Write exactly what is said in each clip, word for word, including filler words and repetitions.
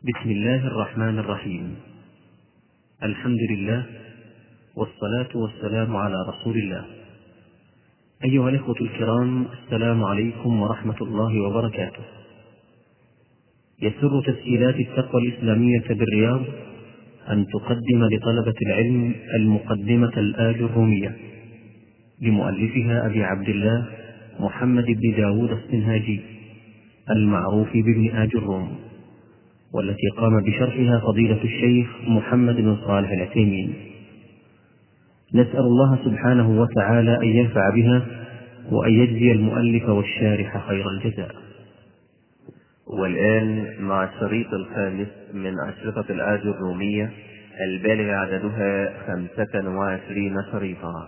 بسم الله الرحمن الرحيم. الحمد لله والصلاة والسلام على رسول الله. أيها الإخوة الكرام، السلام عليكم ورحمة الله وبركاته. يسر تسجيلات التقوى الإسلامية بالرياض أن تقدم لطلبة العلم المقدمة الآج الرومية لمؤلفها أبي عبد الله محمد بن داود السنهاجي المعروف بابن آج الروم، والتي قام بشرحها فضيلة الشيخ محمد بن صالح العثيمين. نسأل الله سبحانه وتعالى أن ينفع بها وأن يجزي المؤلف والشارح خير الجزاء. والآن مع الشريط الخامس من أشرطة الآج الرومية البالغ عددها خمسة وعشرين شريطا.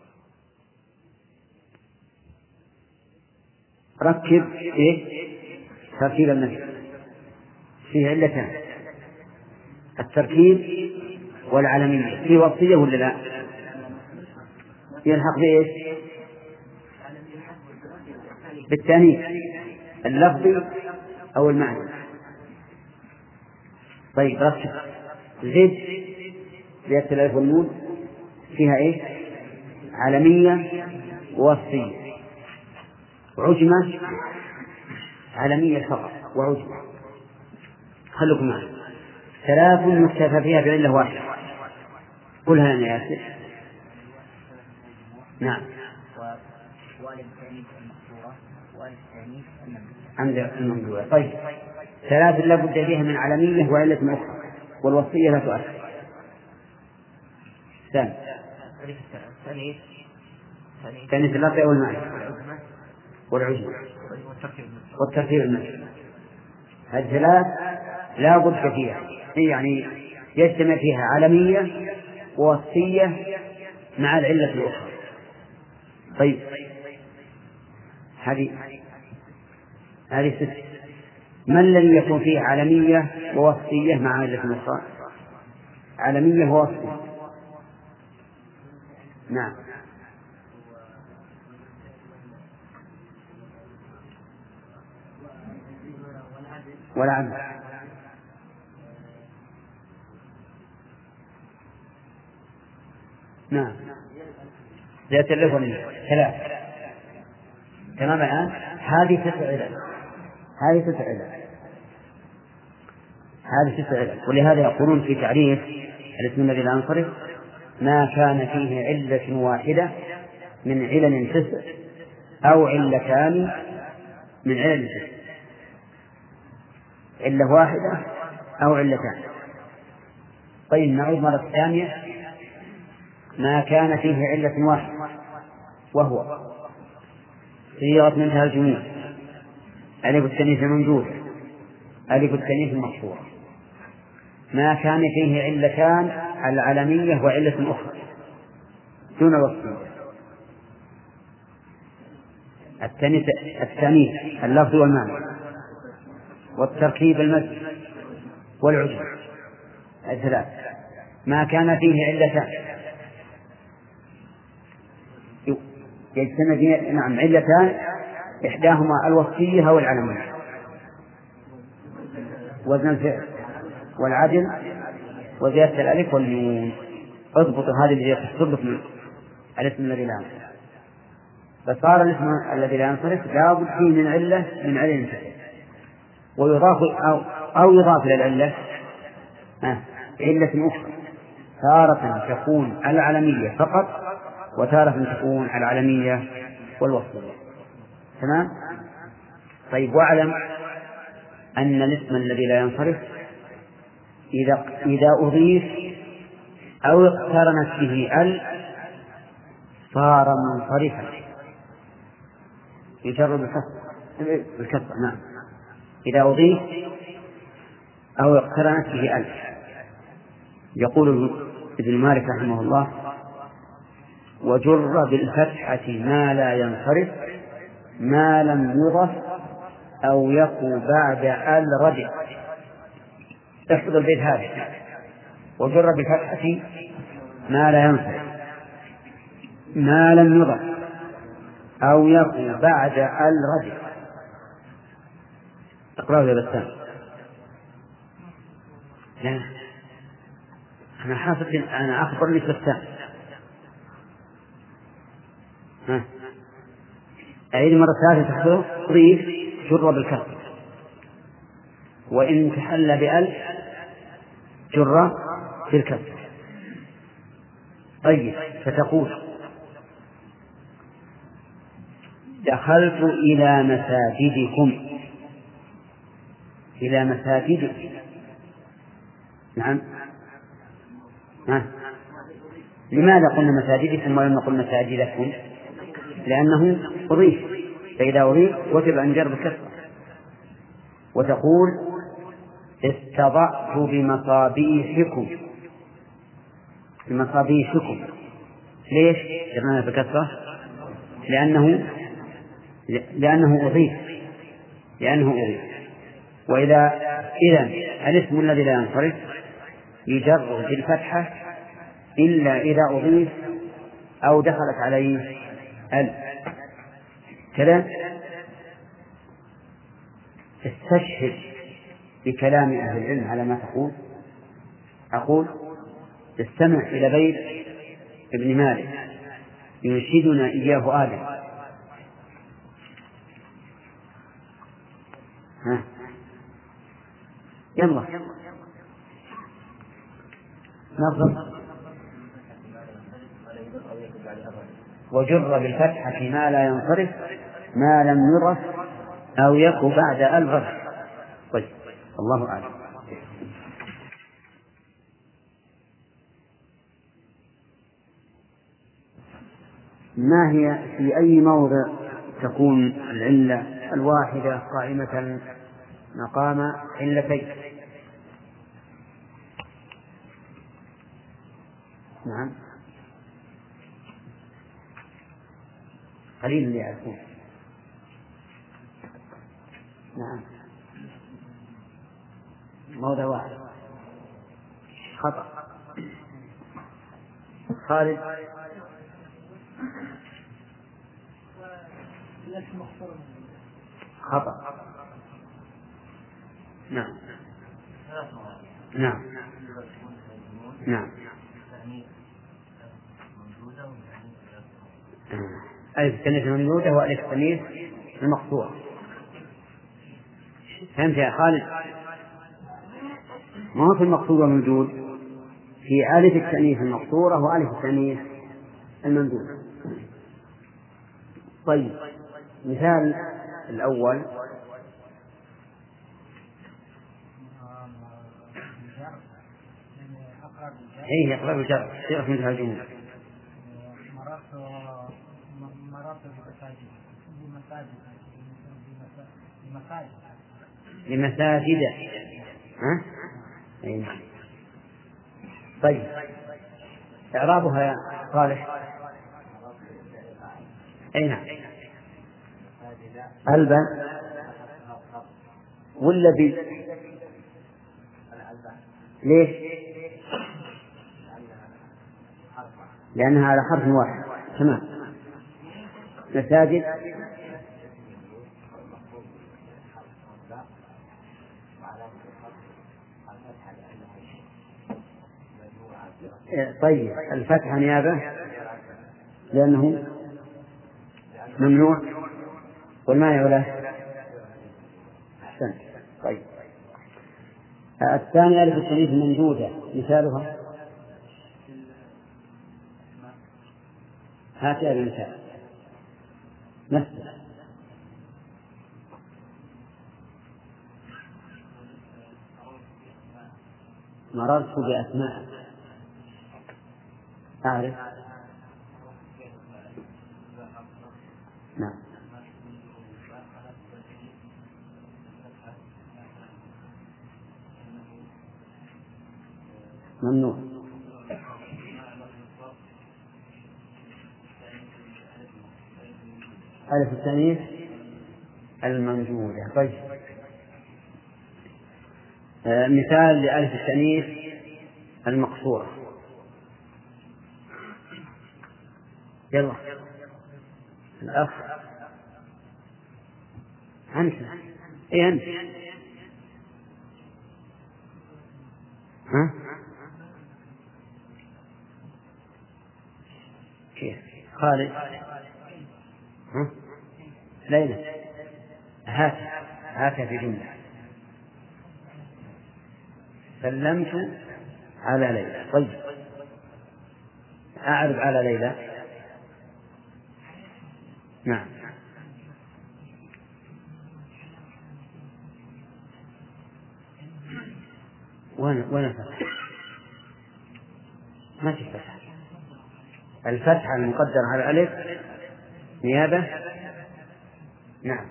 ركب إيه؟ تركيب المثل فيه علتان: التركيب والعلمية. فيه وصية ولا لا؟ يلحق بإيش؟ بالتانيث اللفظي أو المعنى. طيب ركب زد زيادة الألف والنون فيها إيه؟ علمية ووصية. عجمة علمية فقط وعجمة. خلوكم معي. ثلاث يكتفى فيها بعلة واحدة. قلها لنا يا ياسر. نعم. عند الممدوحة. طيب ثلاث لا بد فيها من علمية وعلة أخرى، والوصية لا تؤثر. ثاني ثاني اللفظ والمعنى والعجمة والترتيب المعنى. الثلاث لا بد فيها، يعني يجتمع فيها علمية ووصية مع العلة الأخرى. طيب هذه هذه ست. ما الذي يكون فيه علمية ووصية مع علة أخرى؟ علمية ووصية. نعم. ولا عمل. نعم. ذات اللفظ ثلاث. تمام. الآن هذه تسع علل. هذه تسع علل. هذه تسع علل. ولهذا يقولون في تعريف الاسم الذي لا ينصرف: ما كان فيه علة واحدة من علل تسع أو علتان من علل تسع. علة واحدة أو علتان. طيب نعود مرة ثانية. ما كان فيه علة واحدة وهو صيغة منتهى الجموع، ألف التأنيث الممدود، ألف التأنيث المقصورة. ما كان فيه علتان: العلمية وعلة أخرى دون وصف. التأنيث التأنيث اللفظ والمعنى والتركيب المزج والعجم. الثلاث. ما كان فيه علتان يجتمع فيه نعم علتان، إحداهما الوصية أو العلمية، وزن الفعل والعدل وزيادة الألف والنون. اضبط هذه اللي تصرف من الاسم الذي لا ينصرف. فصار الاسم الذي لا ينصرف لا بد فيه من علة من علة ويضاف أو أو يضاف إلى العلة علة أخرى. تارة تكون العلمية فقط، وتارة تكون العلمية والوصية. تمام. طيب واعلم أن الاسم الذي لا ينصرف إذا إذا أضيف أو اقترنت به ال صار منصرفا يجر بالكسر. نعم. إذا أضيف أو اقترنت به ال. يقول ابن مالك رحمه الله: وجر بالفتحة ما لا ينصرف ما لم يضف أو يقو بعد ال رجع. احفظ البيت هذا: وجر بالفتحة ما لا ينصرف ما لم يضف أو يقو بعد ال رجع. اقرأه يا بسام. لا، أنا حاسب أنا أخبر لي الثاني. ها أعيد مرة ثالثة تحضر ضيف جر بالكسر، وإن تحل بألف جر بالكسر. طيب فتقول دخلت إلى مساجدكم. إلى مساجدكم، نعم. ها. لماذا قلنا مساجدكم ولم نقل مساجدكم؟ لأنه أضيف، فإذا أضيف وجب أن يجر بالكسر. وتقول استضعت بمصابيحكم. بمصابيحكم ليش جرناها بالكسرة؟ لأنه لأنه أضيف لأنه أضيف وإذا إذن الاسم الذي لا ينصرف يجر بالفتحة إلا إذا أضيف أو دخلت عليه ال كذا. استشهد بكلام أهل العلم على ما تقول. أقول استمع إلى بيت ابن مالك ينشدنا إياه آدم. ها يلا نظر. وجر بالفتحة ما لا ينصرف ما لم يرف أو يكو بعد الغرف. طيب الله أعلم. ما هي في أي موضع تكون العلة الواحدة قائمة مقام علتين؟ نعم قليل اللي يعرفون. نعم موضع واحد خطأ. خالد خطأ. نعم نعم نعم ألف التانيث الممدودة وألف التانيث المقصورة. فهمت يا خالد؟ ما هو في المقصود والممدود، في ألف التانيث المقصورة وألف التانيث الممدودة. طيب مثال الأول إيه أقرب الجر صيغة من الجمهور. لمساجد. ها؟ أيه. طيب إعرابها يا صالح. أي نعم البا ولا بي؟ ليش؟ لأنها على حرف واحد. تمام. مساجد طيب الفتحة نيابة لأنه ممنوع والمانع له. أحسن. طيب الثانية ألف التانيث الممدودة مثالها هات يا المثال مثل مررت بأسماء. أعرف. نعم ممنوع. ألف التانيث الممدودة. طيب آه مثال لألف التانيث المقصورة. يلا الأخ أنت. إيه أنت ها؟ كيف؟ خالد؟ ها؟ ليلى هات هات في جملة. سلمت على ليلى. طيب أعرض على ليلى. نعم. وين وين الفتح؟ ما في فتح. الفتحة المقدرة على الألف نيابة. نعم.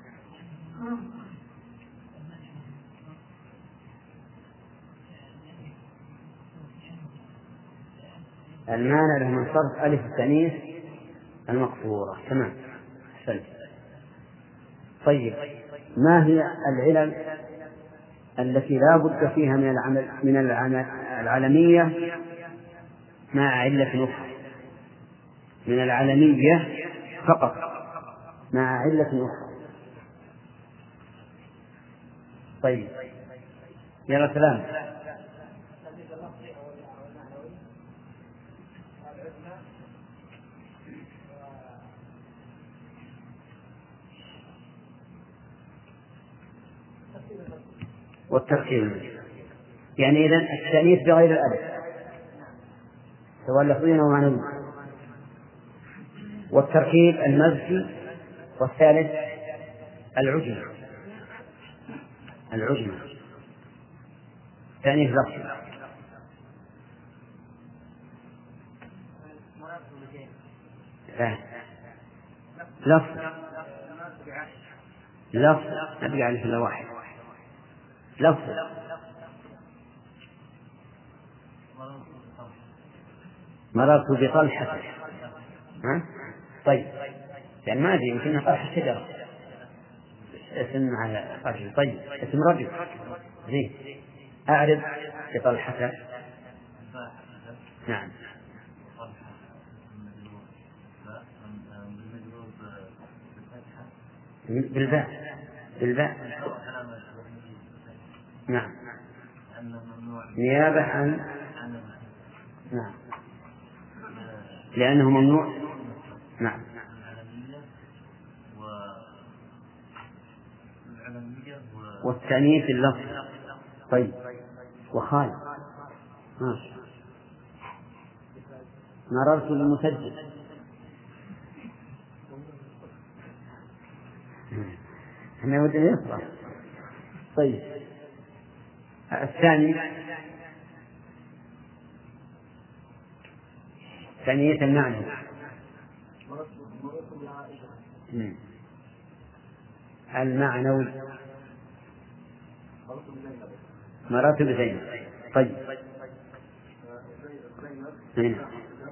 المانع له من صرف ألف التأنيث المقصورة. تمام. أحسنت. طيب ما هي العلل التي لا بد فيها من العمل من العلمية مع علة أخرى؟ من العلمية فقط مع علة أخرى. طيب يلا سلام. والتركيب يعني إذن التأنيث بغير الألف سواء لفظيا أو معنويا. والتركيب المزج. والثالث العجمة. العجمة تأنيث لفظي. لفظ لفظ نبي عليه إلا واحد. لفظ مررت بطلحة. ها؟ طيب يعني ما أدري يمكن طلحة شجرة اسم على رجل. طيب اسم رجل زين. أعرف بطلحة. نعم. بالباء بالباء. نعم. نيابة عن. نعم لأنه ممنوع. نعم. والتأنيث اللفظ. طيب وخالد. ماشي. مررت بالمسجل. احنا ودنا يصبر. طيب الثاني تأنيث المعنى. المعنوي مررت بزينب. طيب هنا.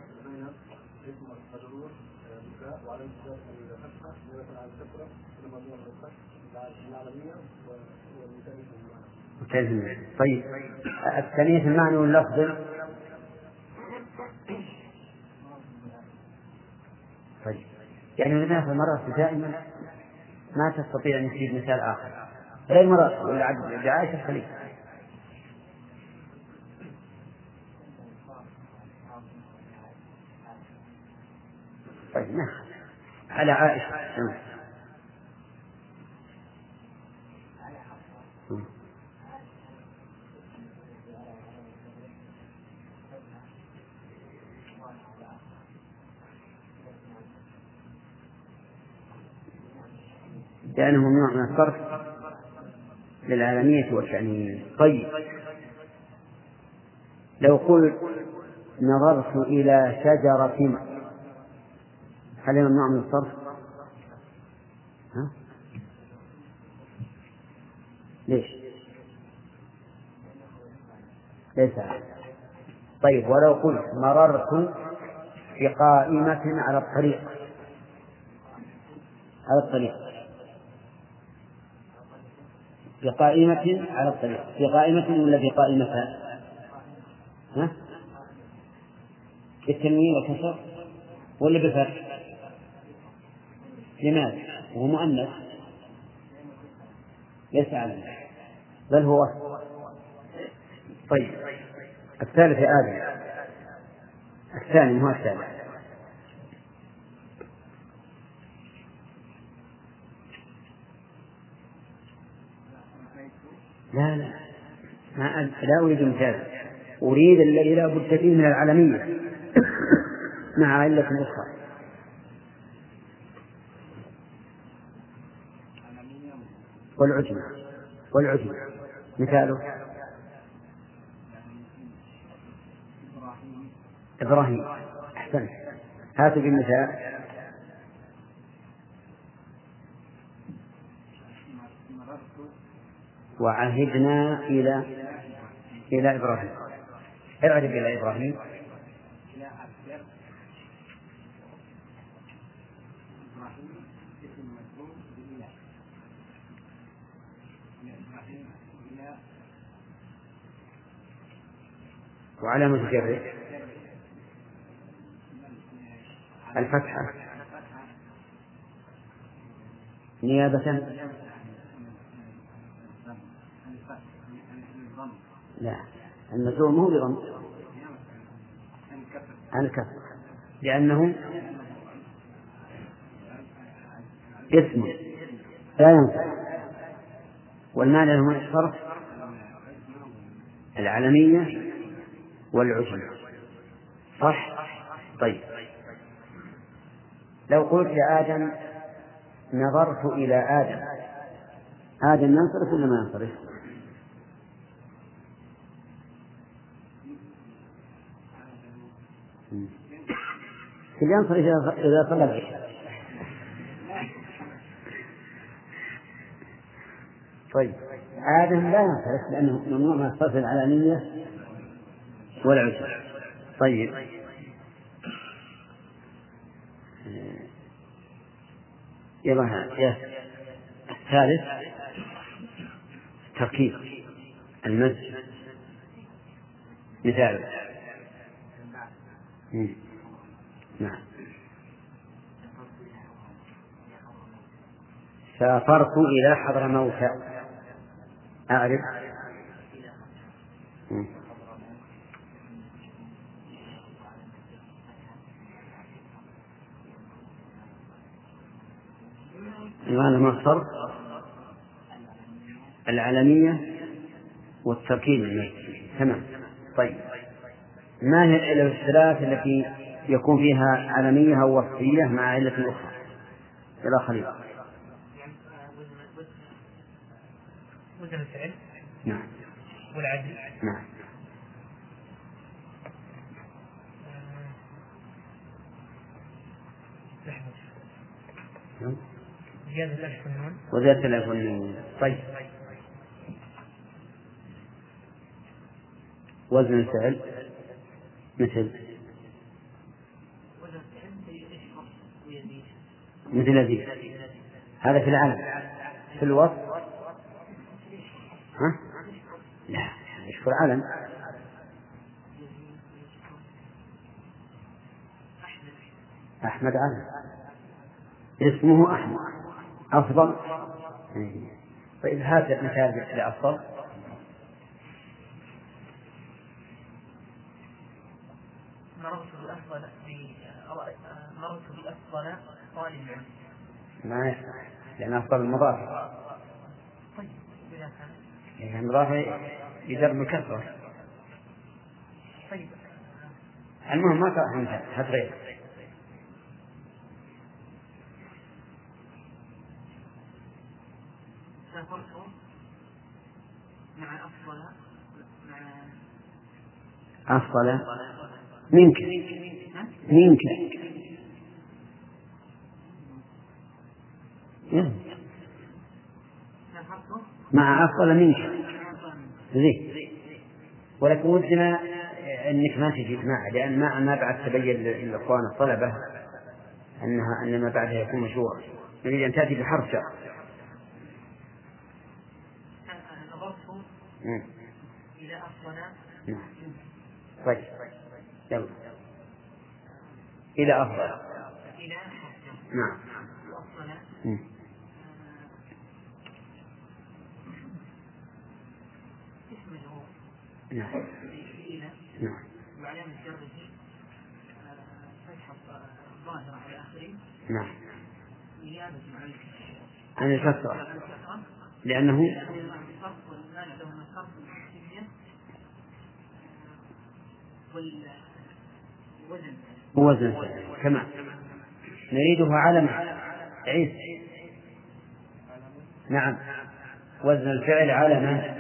طيب التأنيث المعنوي اللفظ. طيب يعني لماذا في المرأة دائما ما تستطيع أن تجيب مثال آخر غير مرأة ولا عبد عائشة خليفة. طيب نعم على عائشة. لأنه ممنوع من الصرف للعالمية والتأنيث. طيب لو قلت نظرت إلى شجرة هل ممنوع من الصرف؟ ها؟ ليش؟ ليس. طيب ولو قلت مررت بقائمة على الطريق. على الطريق بقائمة على الطريق. بقائمة ولا بقائمة؟ ها؟ بالتنوين والكسر ولا بالفتح؟ لماذا؟ وهو مؤنث ليس علم بل هو. طيب الثالث يا آدم، الثاني مو الثالث. لا لا ما لا أريد مثالا، أريد الذي لا بد فيه من العالمية مع علة أخرى. والعجمة والعجمة مثاله إبراهيم. أحسن، هاتوا بالمثال. وعهدنا إلى إلى إبراهيم. اعرف إلى إبراهيم. وعلامة جره الفتحة نيابة. لا، النزول مو بضم عن الكسر، لأنه اسم لا ينصرف، والمعنى له الصرف العالمية والعجمة. صح؟ طيب، لو قلت لآدم نظرت إلى آدم، آدم ينصرف ولا ما ينصرف؟ ينصرف إذا صلى العشاء. طيب، آدم لا ينصرف لأنه ممنوع من الصرف العلانية والعجمة. طيب، يلا يا الثالث تركيب المد. مثال. نعم. سافرت إلى حضرموت. أعرف. هذا مصدر العالمية والتركيب المادي. تمام. طيب، ما هي العلل الثلاث التي يكون فيها عالمية أو وصفية مع علة أخرى؟ إلى خليل. وزن الفعل. نعم. والعدل. نعم. نعم. زيادة الألف والنون. وزيادة الألف والنون. طيب، وزن الفعل مثل مثل هذه. هذا في العلم. في الوصف ها؟ لا، يشكر علم. أحمد علم، اسمه أحمد أفضل. طيب، هذا مثال لأفضل. مررت بأفضل مررت بأفضل طالب العلم. ما يصح، لأن أفضل المضاف. طيب، إذا كان المضاف يجر بالكسرة. طيب، المهم ما صار هات غير. سافرت مع أفضل مع أفضل منك منك مع أفضل منك زين. ولكن ودنا أنك ما تجي مع، لأن ما ما بعد تبين للإخوان الطلبة أنها أن ما بعدها يكون مشروع، نريد أن تأتي بحرف شر. نظرت إلى أفضل. طيب، يلا إلى أفضل. إلى نعم. وأفضل. نعم. نعم. وعلامة جره فتحة ظاهرة على آخره. نعم. نيابة عن عن الكسرة لأنه الصرف والمانع له من الصرف والحسية والوزن. وزن الفعل كما نريده علما. عيد. نعم. وزن الفعل علما.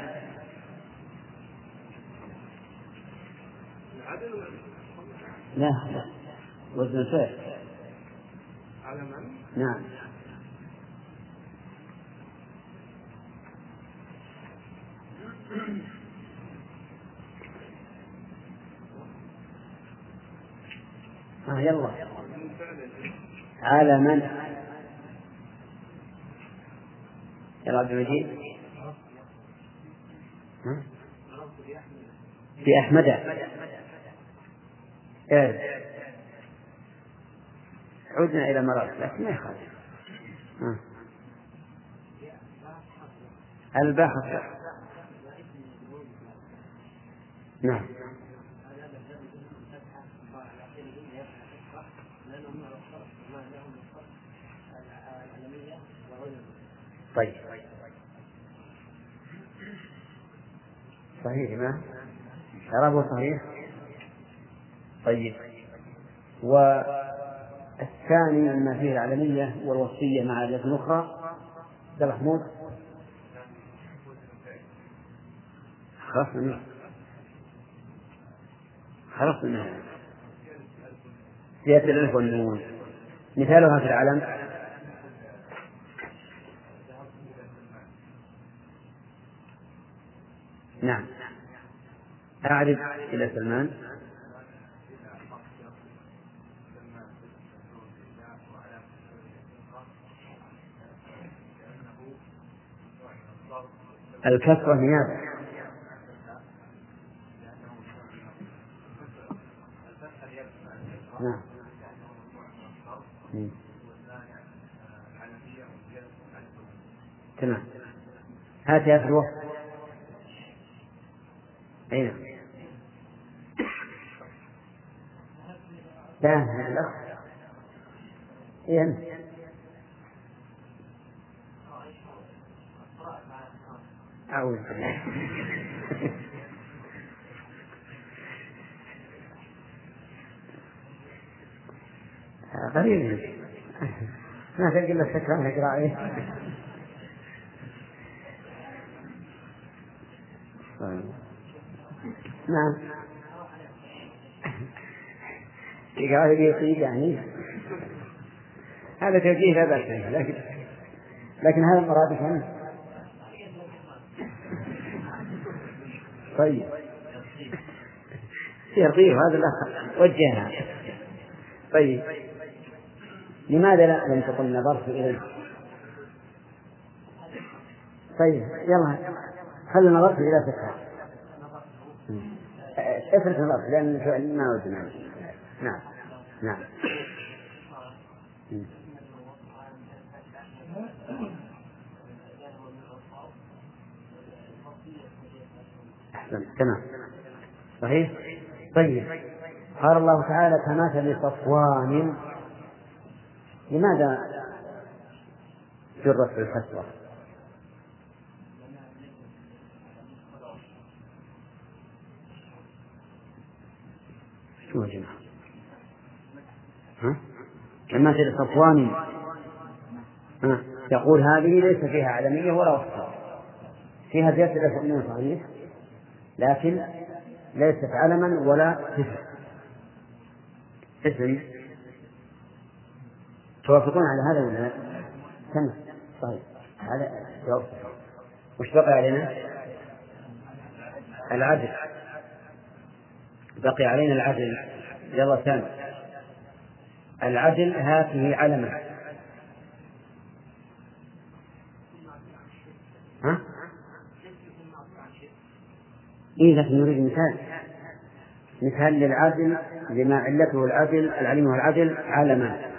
لا لا وزن الفعل علما. نعم. آه يلا علما. يلا عبد المجيد في أحمد. إيه. عدنا إلى مرات لكن ما يخالف. البحث. نعم. طيب صحيح ما إعرابه صحيح. طيب والثاني مما فيه العلمية والوصفية مع الآية أخرى ده محمود خلاص منه خلاص منه زيادة الألف والنون مثالها في العلم. نعم. أعرف إلى سلمان. الكسرة نيابة. نعم. تمام. هات يا أخي الوقت. أين؟ لا هذا الأخ. إيه أنت؟ أعوذ بالله. غريب ما تلقى إلا السكران يقرأ إيه. نعم. يقرأ يقيد يعني هذا توجيه لا بأس به لكن لكن هذا المراد عنه. طيب يرضيه هذا الأخ وجهها. طيب لماذا لا لم تقل نظرت إليه؟ طيب يلا خلي نظرت إلى فكرة. افرت نظرت لأن ما وجدنا. نعم نعم. أحسن تمام صحيح. طيب قال الله تعالى كمثل صفوان. لماذا جرت بالكسرة؟ شو يا جماعة؟ ها؟ كمثل صفوان. ها؟ يقول هذه ليس فيها علمية ولا وصفة. فيها زيادة الأسماء صحيح لكن ليست علما ولا صفة. اسم توافقون على هذا ولا لا؟ تمام صحيح. هذا جواب. وش بقي علينا؟ العدل. بقي علينا العدل. يلا ثاني العدل هاته علما. ها؟ إيه لكن نريد مثال مثال للعدل لما علته العدل العلم والعدل علما.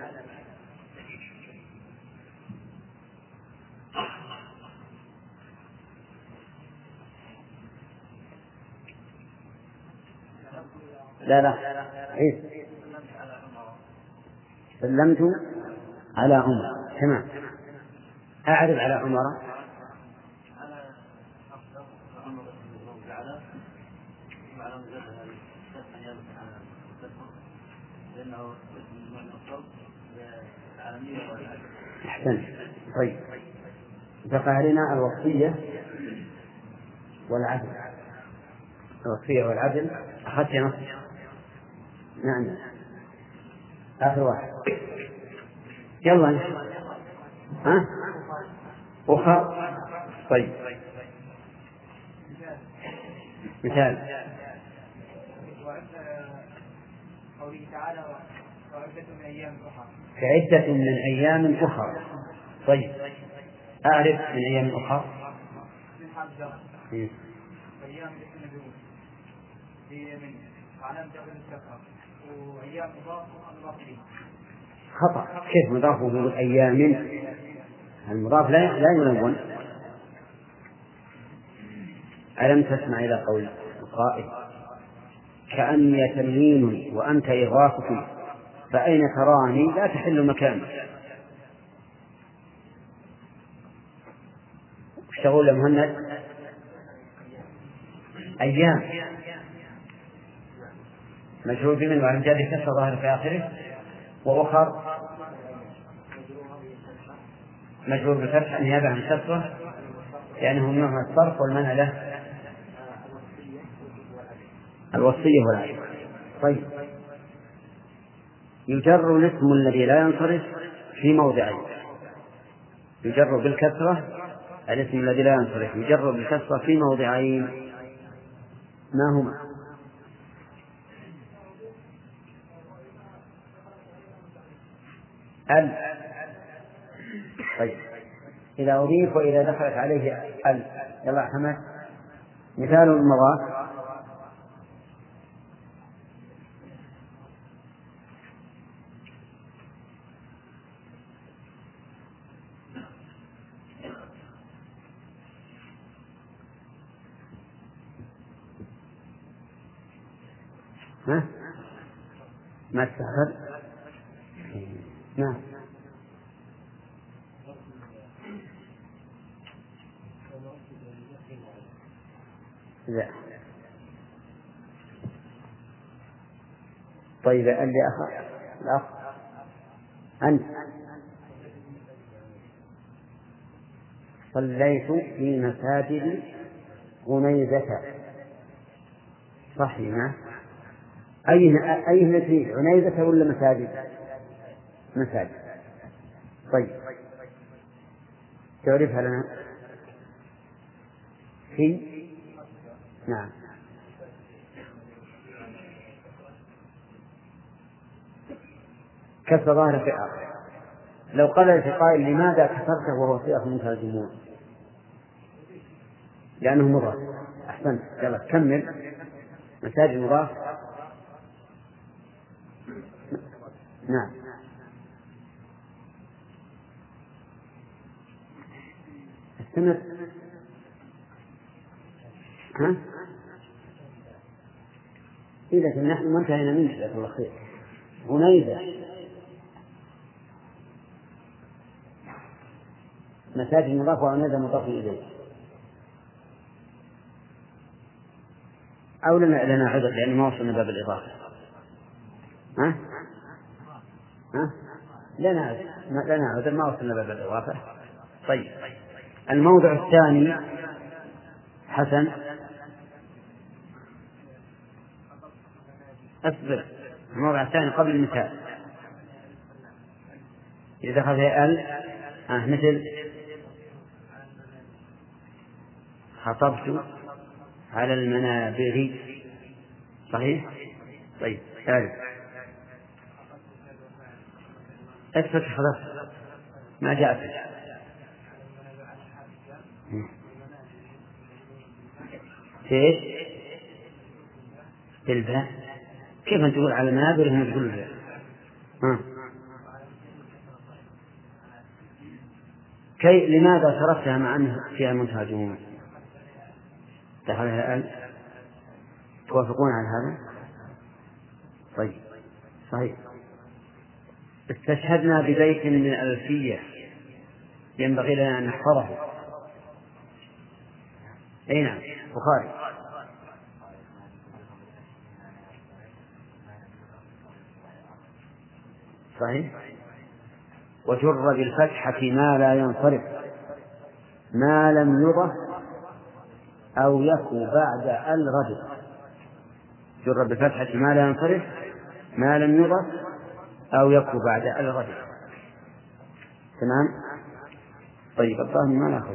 لا لا عيد. سلمت على عمر. تمام. أعرض على عمر. أحسن. طيب بقى علينا الوصية والعدل. الوصية والعدل أخذت يا نصر. نعم آخر واحد. يلا ها أخر. طيب مثال قوله تعالى وعدة من أيام أخرى. كعدة من أيام أخرى. طيب أعرف من أيام أخرى. من حال جرى أيام النبيون في من علامة جبل الكفر وأيام مضاف مضاف إليه. خطأ. كيف مضافه بالأيام؟ المضاف لا لا يلون. ألم تسمع إلى قول القائل كأني تنوين وأنت إغاثة فأين تراني لا تحل مكاني. اشتغل يا مهند. أيام مجرور بمن وعلى جاد كسر ظاهر في آخره. وأخر مجرور بفتح نيابة عن كسره لأنه ممنوع من الصرف والمنع له الوصية والعدل. طيب يجر الاسم الذي لا ينصرف في موضعين. يجر بالكسرة الاسم الذي لا ينصرف يجر بالكسرة في موضعين. ما هما؟ ال. طيب إذا أضيف وإذا دخلت عليه ال. يلا حمد مثال المضاف. ها؟ ما تستحضر؟ نعم. لا. طيب اللي أخ الأخ أنت صليت في مساجد عنيزة. صحيح. أي أي نتيجة عنيزة ولا مساجد؟ مساجد. طيب تعرفها لنا؟ في نعم. كسر ظاهر في آخر. لو قال في قائل لماذا كسرته وهو صيغة منتهى الجموع؟ لأنه مضاف. أحسنت. يلا كمل. مساجد مضاف. نعم. استمر. ها؟ إذا نحن ما انتهينا منه جزاك الله خير. عنيزة مساجد مضاف وعنيزة مضاف إليه. أو لنا لنا عذر لأن ما وصلنا باب الإضافة. ها؟ ها؟ لنا عذر لنا عذر ما وصلنا باب الإضافة. طيب الموضع الثاني حسن. أصبر. الموضع الثاني قبل المثال إذا دخل فيه ال آه مثل خطبت على المنابر. صحيح. طيب تعرف اثبت خلاص ما جاء فيه. ايش بالباء؟ كيف أنت تقول على المنابر هم تقول ها؟ كي لماذا صرفتها مع أنها فيها منتهى الجموع؟ دخلها الآن توافقون على هذا؟ طيب صحيح. استشهدنا ببيت من الألفية ينبغي لنا أن نحفظه. أي نعم بخاري. صحيح. وجر بالفتحة ما لا ينصرف ما لم يضف أو يكو بعد الرجل. جر بالفتحة ما لا ينصرف ما لم يضف أو يكو بعد الرجل. تمام. طيب الظاهر ما نأخذ.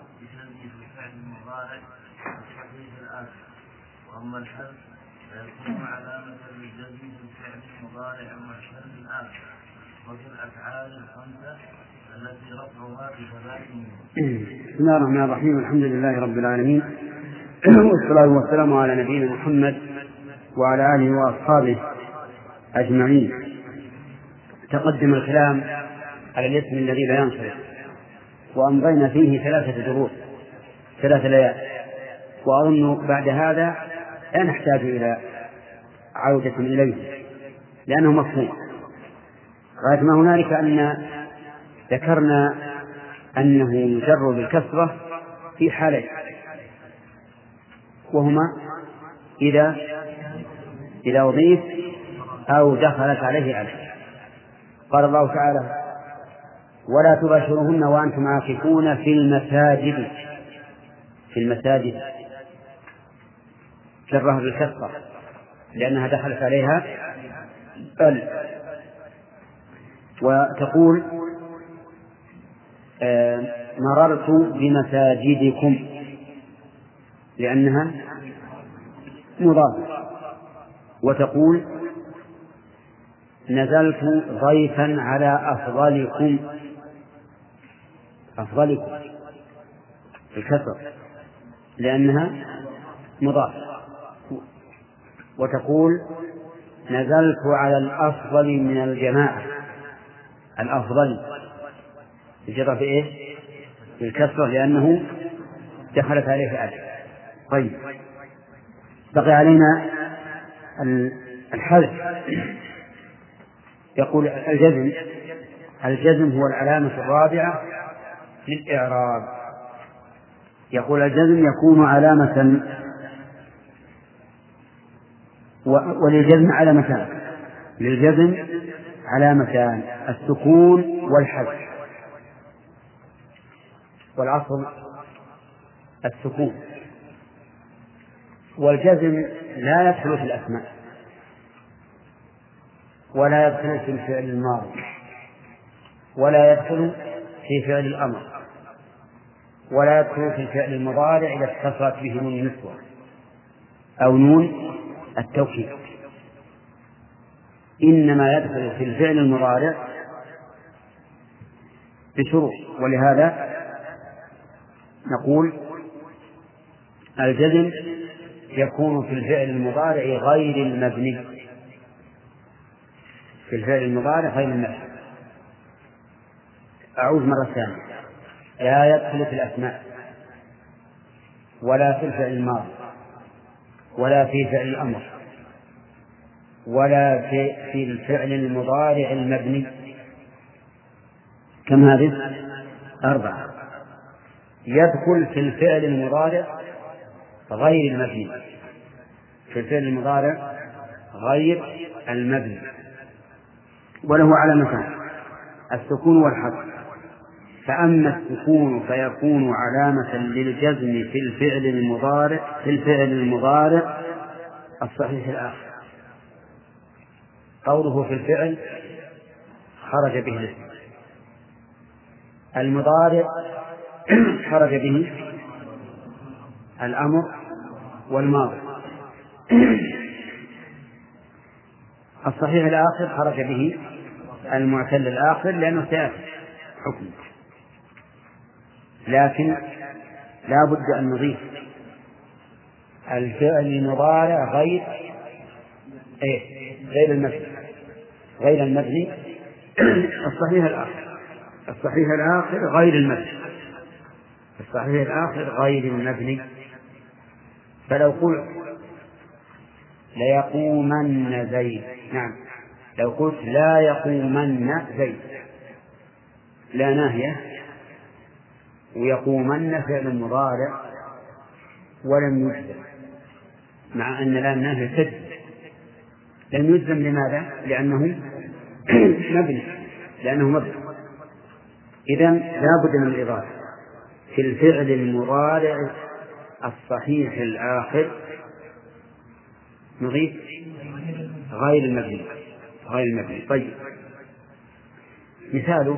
وأما الحذف فيكون علامة للجزم في الفعل المضارع والحذف الآخر وفي الأفعال الخمسة التي رفعها بثلاث منهم. بسم الله الرحمن الرحيم. الحمد لله رب العالمين والصلاة والسلام على نبينا محمد وعلى آله وأصحابه أجمعين. تقدم الكلام على الاسم الذي لا ينصرف، وأمضينا فيه ثلاثة دروس ثلاث ليال، وأظن بعد هذا لا نحتاج إلى عودة إليه لأنه مفهوم. غاية ما هنالك أن ذكرنا أنه يجر بالكسرة في حالين، وهما إذا إذا أضيف أو دخلت عليه ألف. قال الله تعالى: ولا تباشرهن وأنتم عاكفون في المساجد. في المساجد جرها بالكسرة لأنها دخلت عليها ألف. وتقول آه مررت بمساجدكم لأنها مضافة. وتقول نزلت ضيفا على أفضلكم. أفضلكم الكسر لأنها مضافة. وتقول نزلت على الأفضل من الجماعة. الأفضل الجر في إيه؟ بالكسر لأنه دخلت عليه ألف. طيب بقي علينا الحذف. يقول الجزم الجزم هو العلامة الرابعة للإعراب. يقول الجزم يكون علامة، وللجزم علامتان. للجزم علامتان: السكون والحذف. والعصر السكون. والجزم لا يدخل في الأسماء، ولا يدخل في الفعل الماضي، ولا يدخل في فعل الأمر، ولا يدخل في الفعل المضارع إذا اتصلت به نون النسوة أو نون التوكيد. إنما يدخل في الفعل المضارع بشروط. ولهذا نقول الجزم يكون في الفعل المضارع غير المبني. في الفعل المضارع غير المبني. أعود مرة ثانية: لا يدخل في الأسماء، ولا في الفعل الماضي، ولا في فعل الأمر، ولا في, في الفعل المضارع المبني. كم هذه؟ أربعة. يدخل في الفعل المضارع غير المبني. في الفعل المضارع غير المبني، وله علامتان: السكون والحذف. فأما السكون فيكون علامة للجزم في الفعل المضارع في الفعل المضارع الصحيح الآخر. قوله في الفعل خرج به الاسم. المضارع خرج به الأمر والماضي. الصحيح الآخر خرج به المعتل الآخر لأنه سيأتي حكم. لكن لا بد أن نضيف الفعل المضارع غير إيه؟ غير المبني غير المبني الصحيح الآخر الصحيح الآخر غير المبني الصحيح الآخر غير المبني. فلو قلت ليقومن زيد. نعم، لو قلت لا يقومن زيد، لا ناهية، ويقومن فعل مضارع ولم يجزم، مع أن لا ناهية تجزم. لم يجزم لماذا؟ لأنه مبني، لأنه مبني. إذن لا بد من الإضافة في الفعل المضارع الصحيح الآخر، نضيف غير المبني، غير المبني. طيب، مثاله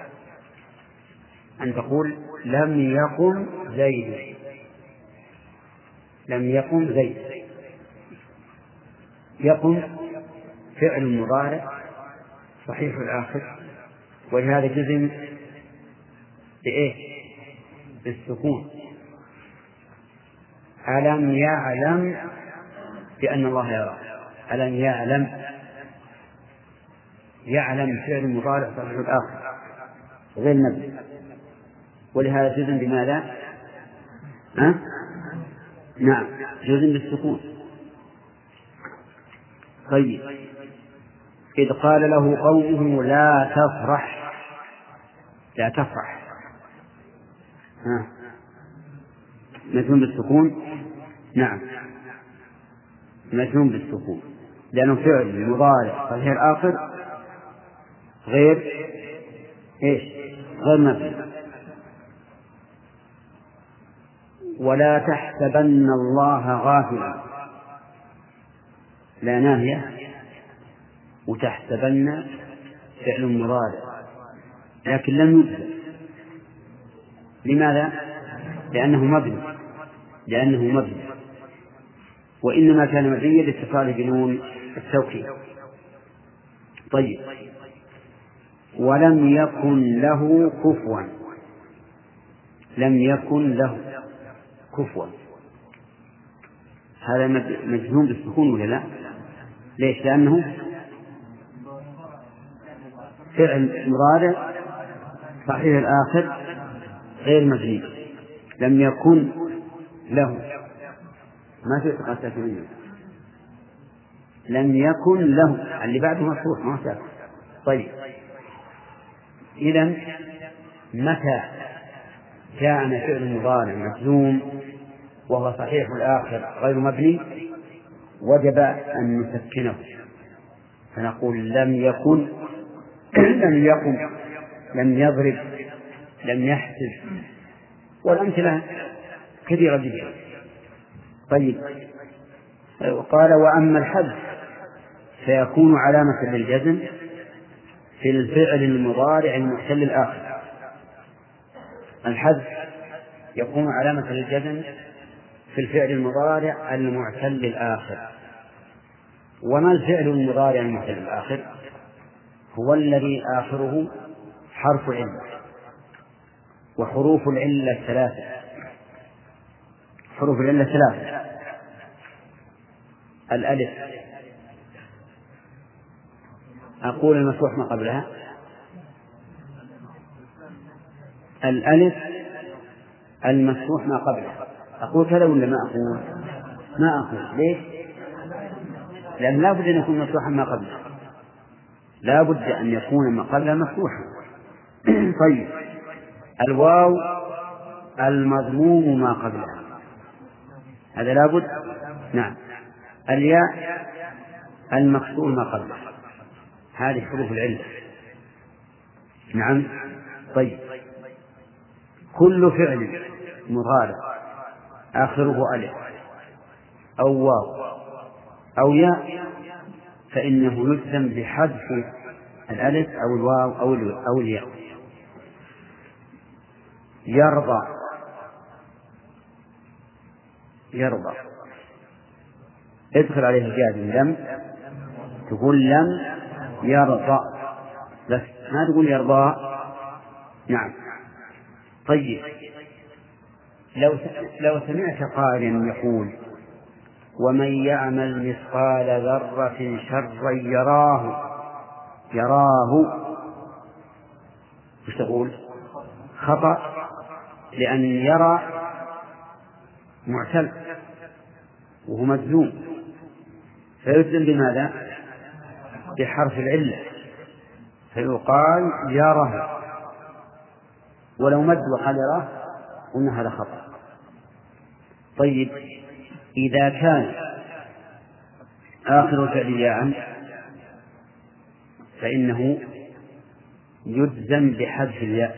أن تقول لم يقم زيد، لم يقم زيد. يقم فعل مضارع صحيح الآخر، ولهذا جزم بإيه؟ بالسكون. ألم يعلم بأن الله يرى، ألم يعلم، يعلم فعل مضارع صحيح الآخر غير مبني، ولهذا جزم بماذا؟ أه؟ نعم، جزم بالسكون. طيب، إذ قال له قومه لا تفرح، لا تفرح، ها مجزوم بالسكون. نعم، مجزوم بالسكون لأنه فعل مضارع صحيح الآخر غير إيش؟ غير مبني. ولا تحسبن الله غافلا، لا ناهية، وتحسبن فعل مضارع لكن لم يجزم. لماذا؟ لأنه مبني، لأنه مبني، وإنما كان مبنيا لاتصاله بنون التوكيد. طيب، ولم يكن له كفوا، لم يكن له كفوا، هذا مجزوم بالسكون ولا لا؟ ليش؟ لأنه فعل مضارع صحيح الآخر غير مبني. لم يكن له، ما في تقاسة، لم يكن له، اللي بعده مفتوح ما ساكن. طيب، إذن متى كان فعل مضارع مجزوم وهو صحيح الآخر غير مبني وجب أن نسكنه، فنقول لم يكن، لم يقم، لم يضرب، لم يحسب، والأمثلة كثيرة جدا. طيب، قال وأما الحذف فيكون علامة للجزم في الفعل المضارع المعتل الآخر. الحذف يكون علامة للجزم في الفعل المضارع المعتل الآخر. وما الفعل المضارع المعتل الآخر؟ هو الذي آخره حرف علة، وحروف العلة ثلاثة، حروف العلة ثلاثة: الألف، أقول المفتوح ما قبلها، الألف المفتوح ما قبلها. أقول كذا ولا ما أقول؟ ما أقول. ليش؟ لأن لا بد أن يكون مفتوحا ما قبله، لا بد أن يكون ما قبله مفتوحا. طيب، الواو المضموم ما قبلها، هذا لا بد. نعم، الياء المكسور ما قبلها، هذه حروف العلة. نعم. طيب، كل فعل مضارع آخره ألف أو واو أو ياء فإنه يلزم بحذف الألف أو الواو أو أو الياء. يرضى، يرضى، ادخل عليه الجاء لم، تقول لم يرضى بس، ما تقول يرضى. نعم. طيب، لو لو سمعت قائلا يقول ومن يعمل مثقال ذرة شرا يراه، يراه، وش تقول؟ خطأ، لأن يرى معتل وهو مجزوم، فيجزم بماذا؟ بحرف العلة، فيقال يره، ولو مد وقال يراه قلنا هذا خطأ. طيب إذا كان آخر الفعل ياء فإنه يجزم بحذف الياء،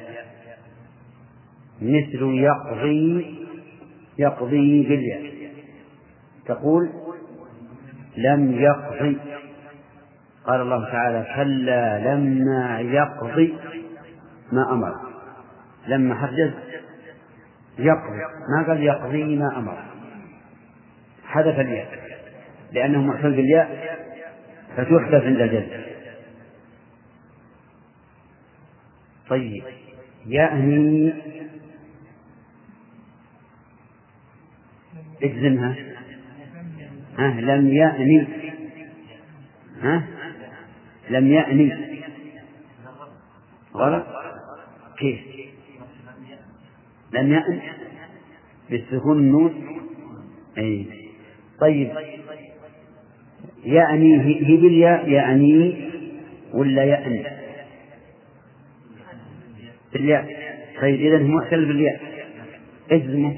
مثل يقضي، يقضي بالياء، تقول لم يقضي. قال الله تعالى كلا لما يقضي ما أمر، لما حدث يقضي، ما قال يقضي ما أمر، حذف الياء لأنه محفل بالياء فتحذف عند الجزم. طيب يأني اجزمها، ها لم يأني، ها لم يأني غلط، كيف لم يأن بالسكون النون؟ أي طيب يأني هي بالياء يأني ولا يأني بالياء؟ طيب إذن هو معتل بالياء اجزمه،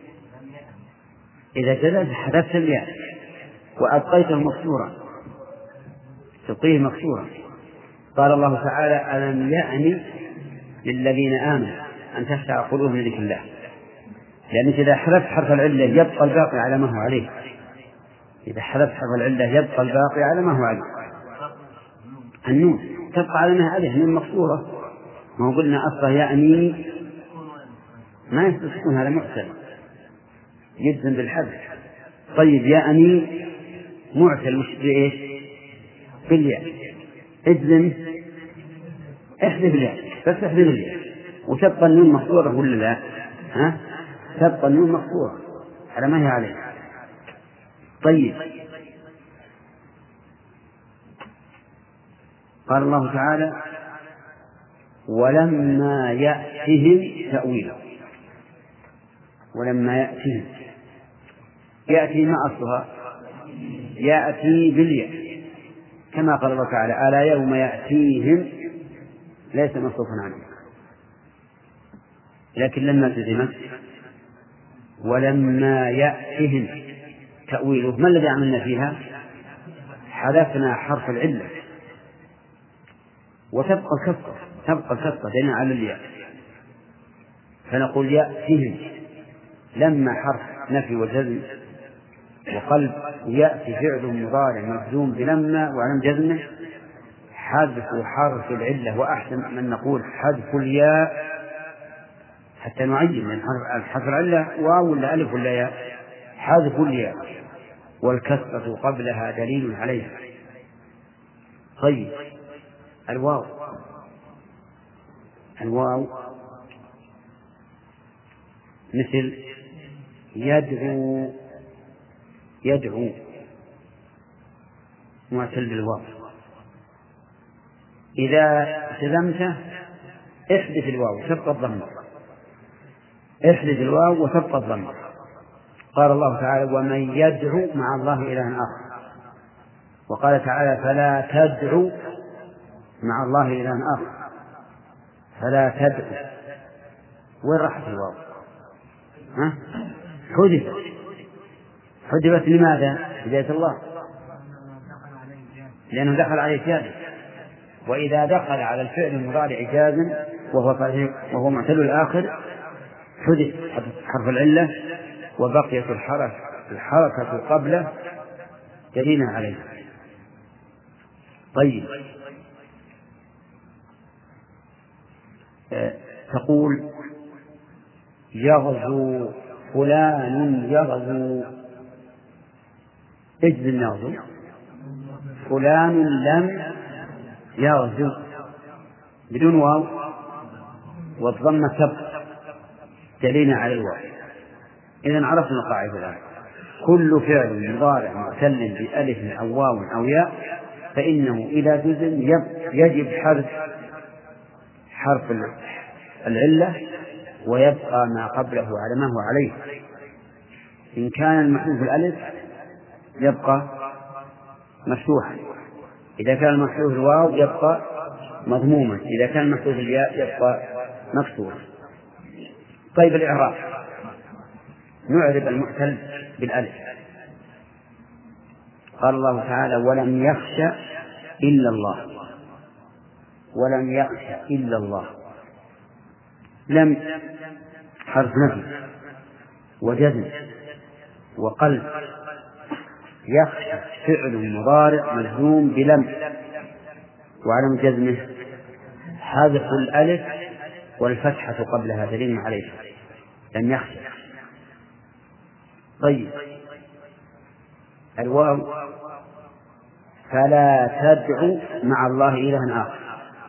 إذا جزم حذفت الياء وأبقيته مكسورا تبقيه مكسورا. قال الله تعالى ألم يأن للذين آمنوا أن تخشع قلوبهم لذكر الله، لأنك إذا حذفت حرف العلة يبقى الباقي على ما هو عليه، إذا حذفت حرف العلة يبقى الباقي على ما هو عليه، النون تبقى على ما عليه، النون مكسورة، ما هو قلنا أصلا يعني ما يستطيعون، هذا معتل يجزم بالحذف. طيب يأني معتل مش بإيش؟ بالياء، اجزم احذف الياء بس احذف الياء وتبقى النون مكسورة ولا لا؟ ها تبقى النون مكسورة على ما هي عليه. طيب قال الله تعالى ولما يأتهم تأويله، ولما يأتهم، يأتي ما أصلها؟ يأتي بالياء كما قال الله تعالى ألا يوم يأتيهم ليس مصروفا عنه، لكن لما تزمت ولما يأتهم تأويله ما الذي عملنا فيها؟ حذفنا حرف العلة وتبقى الكسرة، تبقى الكسرة دينا على الياء، فنقول يأتهم لما حرف نفي وجزم وقلب، يأتي فعل مضارع مجزوم بلما وعلم جزمه حذف حرف العلة، وأحسن من نقول حذف الياء حتى نعين من حرف العلة واو ولا ألف ولا ياء، حذف الياء والكسرة قبلها دليل عليها. طيب الواو، الواو مثل يدعو، يدعو معتل بالواو، إذا التزمته احذف الواو وتبقى الضمة، احذف الواو وتبقى الضمة. قال الله تعالى ومن يدعو مع الله إلها آخر، وقال تعالى فلا تدعو مع الله إلها آخر، فلا تدعو، وين راحت الواو؟ ها؟ حذفت، حذفت لماذا؟ هداية الله، لأنه دخل عليه جازم، وإذا دخل على الفعل المضارع جازم وهو وهو معتل الآخر حذف حرف العلة وبقيت الحركة الحركة قبله دليلا عليه. طيب تقول يغزو فلان يغزو، اجزم يغزو، فلان لم يغزو بدون واو والضمة تبقى دليلا على الواو. إذن عرفنا القاعدة الآن، كل فعل مضارع معتل بألف أو واو أو ياء فإنه إذا جزم يجب حذف حرف العلة ويبقى ما قبله على ما هو عليه. إن كان المحذوف الألف يبقى مفتوحا، إذا كان المحذوف الواو يبقى مضموما، إذا كان محذوف الياء يبقى مكسورا. طيب الإعراب، نعرب المعتل بالألف. قال الله تعالى ولم يخشى إلا الله، ولم يخشى إلا الله. لم حرف نفي وجزم وقلب، يخشى فعل مضارع مجزوم بلم، وعلم جزمه حذف الألف والفتحة قبلها دليل عليه، لم يخشى. طيب الواو فلا تدعو مع الله إلها آخر،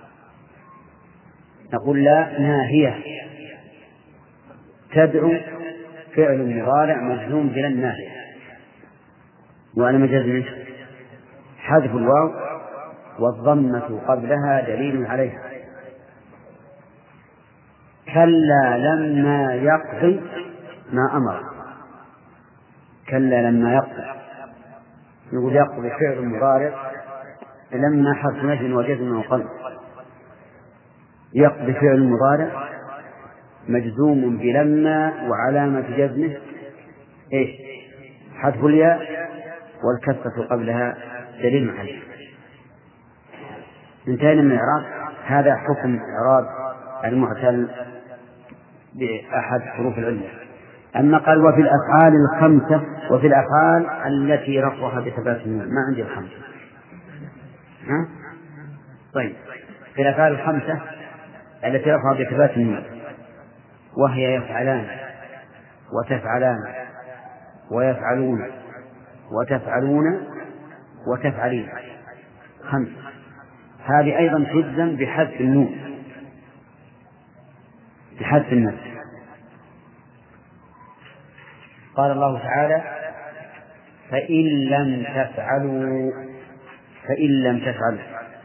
نقول لا ناهية، تدعو فعل مضارع مجزوم بلا الناهية، وعلم جزمه حذف الواو والضمة قبلها دليل عليها. كلا لما يقضي ما أمر، كلا لما يقضي، نقول يقضي فعل مضارع لما حرف نفي وجزم وقلب، يقضي فعل مضارع مجزوم بلما وعلامة جزمه إيش؟ حذف الياء والكسرة قبلها دليل عليه. انتهينا من الإعراب. هذا حكم إعراب المعتل بأحد حروف العلة. أما قال وفي الأفعال الخمسة، وفي الأفعال التي رفعها بثبات النون، ما عندي الخمسة. ها؟ طيب في الأفعال الخمسة التي رفعها بثبات النون، وهي يفعلان وتفعلان ويفعلون وتفعلون وتفعلين، خمسة. هذه أيضا تجزم بحذف النون، بحذف النون. قال الله تعالى فإن لم تفعلوا، فإن لم تفعلوا،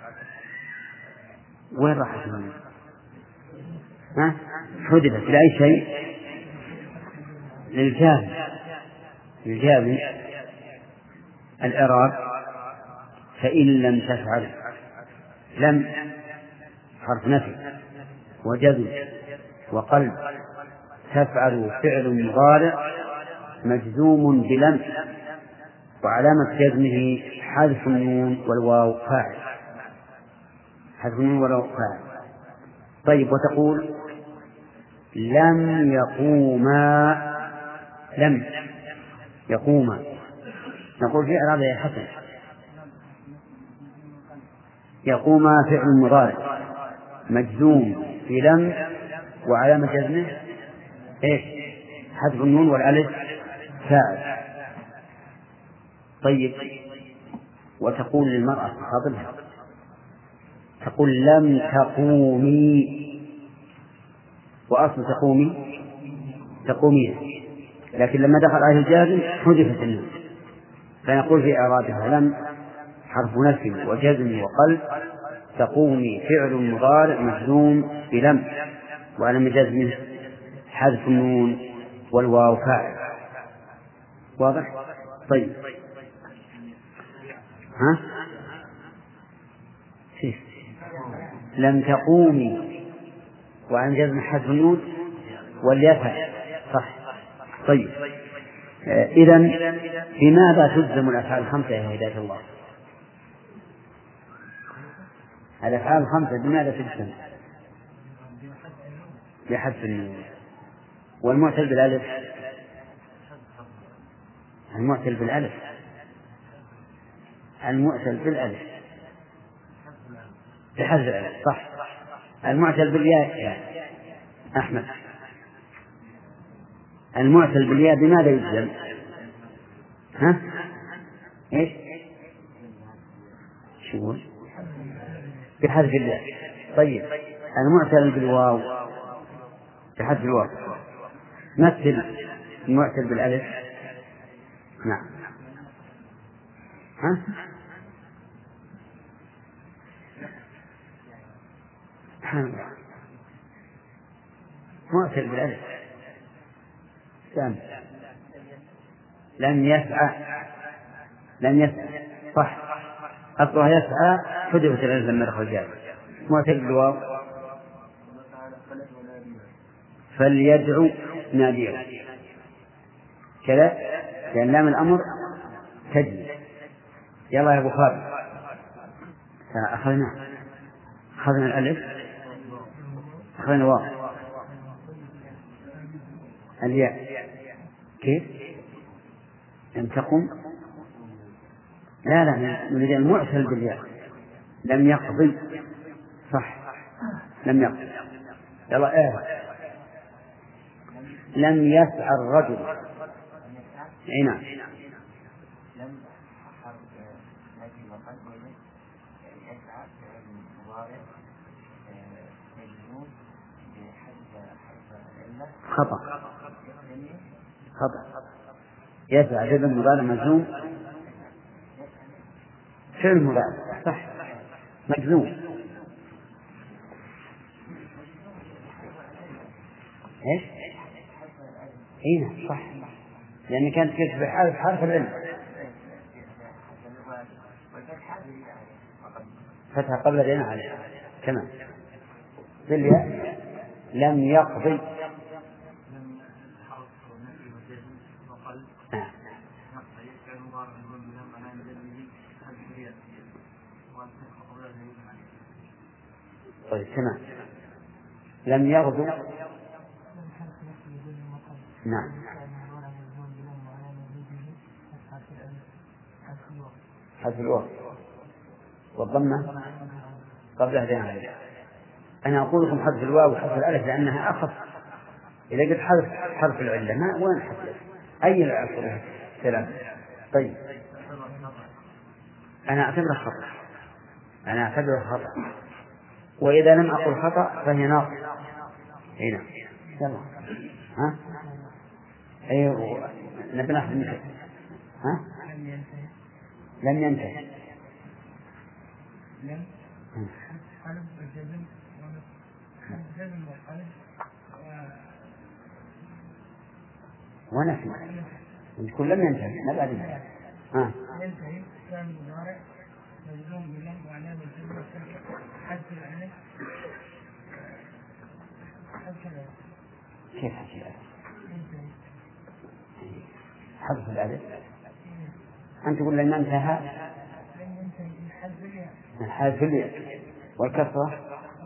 وين راحت النون؟ ها؟ حذفت لأي شيء؟ للجازم، للجازم الإعراب فإن لم تفعل، لم حرف نفي وجزم وقلب، تفعل فعل مضارع مجزوم بلم، وعلامة جزمه حذف النون والواو فاعل، حذف النون والواو فاعل. طيب وتقول لم يقوما، لم يقوما، نقول في إعراب يا حسن يقوما فعل مضارع مجزوم في لم وعلامة جزمه ايش؟ حذف النون والالف فاعل. طيب وتقول للمرأة تخاطبها تقول لم تقومي، وأصل تقومي تقومين، لكن لما دخل عليه الجازم حذفت النون، فنقول في إعرابها لم حرف نفي وجزم وقلب، تقومي فعل مضارع مجزوم بلم وعلامة جزمه حذف النون والواو فاعل. واضح؟ طيب ها؟ لم تقومي وعن جزم حذف النون والياء صح. طيب إذن لماذا تجزم الأفعال الخمسة يا هداية الله؟ الأفعال الخمسة بماذا تجزم؟ بحذف النون. والمعتل بالألف، المعتل بالألف، المعتل بالألف بحذف الألف صح. المعتل بالياء يا أحمد، المعتل بالياء بماذا يجزم؟ ها؟ إيش؟ شو؟ بحذف الياء. طيب المعتل بالواو بحذف الواو. مثل المعتل بالألف. نعم. ها؟ سبحان الله، معتل بالألف سام. لم يسعى، لم يسعى صح. أصلها يسعى حذفت الألف لما دخل جاء معتل بالواو فليدعو ناديه كذا لأن لام الأمر تجري. يلا يا أبو خالد أخذنا أخذنا الألف أخذنا الواو الياء كيف لم تقم لا لا نريد المعتل بالياء لم يقضي صح لم يقضي يلا ايه لم يسعى الرجل اي نعم خطأ خطأ يسعى جدا مضارع مجزوم فعل مضارع صح مجزوم ايش؟ اي صح لأن كانت كسب حرف حرف العلم فتح قبل العين عليها تمام بالياء لم يقضي طيب تمام لم يغدو نعم حذف الوقت والضمة قبلها دين. أنا أقول لكم حذف الواو وحذف الألف لأنها أخف. إذا قلت حذف حرف العلة ما وين حذف أي العصر ثلاثة. طيب أنا أعتبره خطأ أنا أعتبره خطأ وإذا لم أقل خطأ فهي ناقص. هنا يلا ها أيوه نبي ناخذ مثل ها لم ينتهي لم حرف الجزم الجزم والقلب ونفي يقول لم ينتهي نبعد منها ها ينتهي كان مضارع مجزوم بلم وعلامة الجزم حذف الألف حذف الألف كيف حذف الألف؟ حذف الألف أنت تقول لن انتهى من حذف الياء والكسرة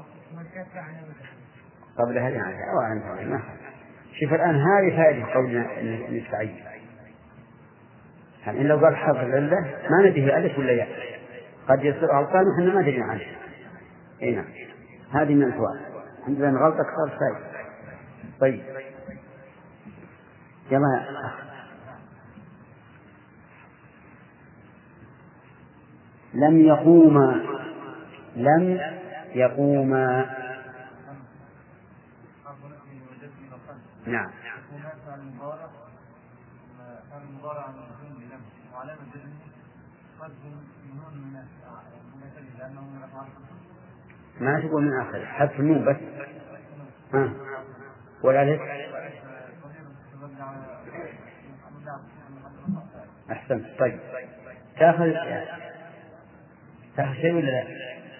قبلها يعني أو أنت شوف الآن هذه فائدة قولنا نستعين يعني لو قال حرف العلة ما ندري ألف ولا ياء قد يصير غلطان وحنا ما ندري عنه. اي نعم هذه من الفوائد عندنا غلطة صار فائدة. طيب يلا لم يقوما لم يقوما نعم ما تقول من آخر حذف النون بس ها والألف أحسن. طيب تأخذ تأخذ شيء ولا لا؟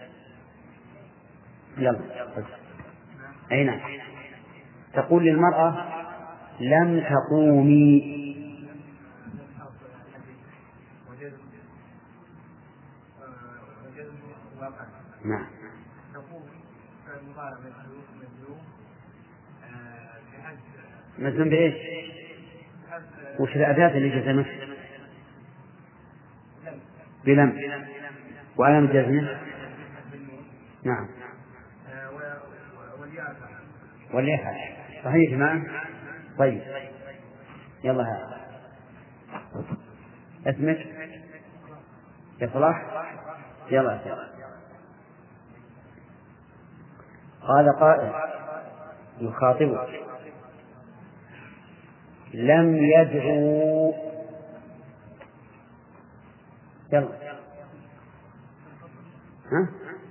يلا أي نعم تقول للمرأة لم تقومي نعم مجزوم بإيش؟ وش الأداة اللي جزمت؟ بلم وعلامة جزمه نعم والياء صحيح يا جماعة. طيب يلا هذا اسمك يا صلاح يلا يا قال قائل يخاطبك لم يدعو يلا ها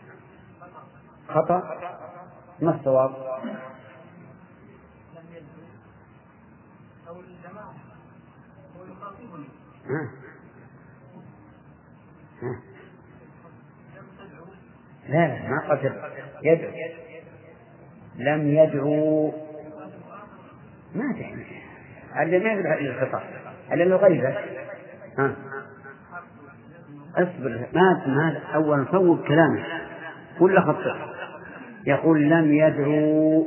خطأ ما الصواب؟ ها ها لا لا ما قصر يدعو. لم يدعو ما تحمل اللي ما يدعو إلى الخطأ اللي الغيبة. ها اصبر ما ما أولا صوب كلامه كل خطأ. يقول لم يدعو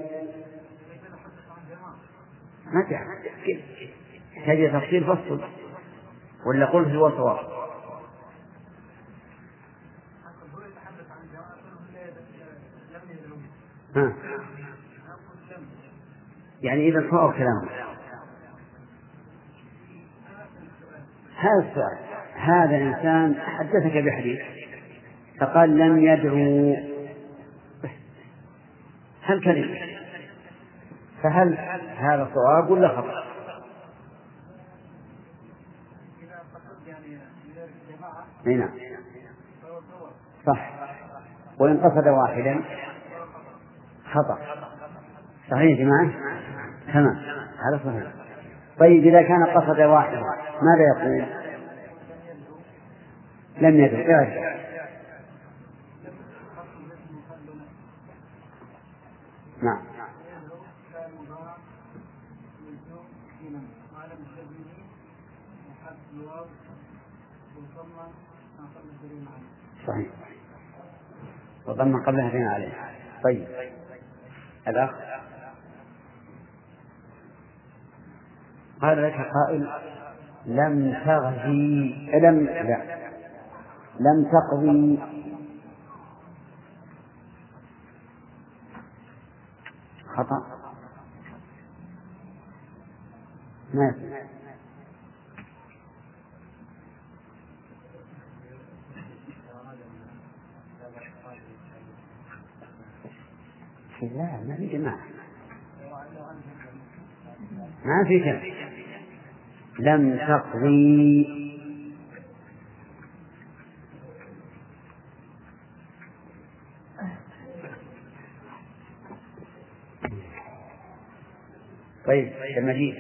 ما تحمل هذه تفصيل فصل ولا قل هو صواب. ها يعني إذا صواب كلامه. هذا السؤال هذا إنسان حدثك بحديث فقال لم يدعو هل كلمة فهل هذا صواب ولا خطأ؟ نعم صح. وإن قصد واحدا خطأ. صحيح يا جماعة تمام هذا صحيح. طيب إذا كان قصد واحدا ماذا يقول؟ لم يدعو إرجع. نعم صحيح وضمن قبلها فينا عليه. طيب الأخ قال لك قائل لم تغزي لم لا لم تقضي خطأ ما لا ما في جماعة ما في جماعة. لم تقضي طيب المجيد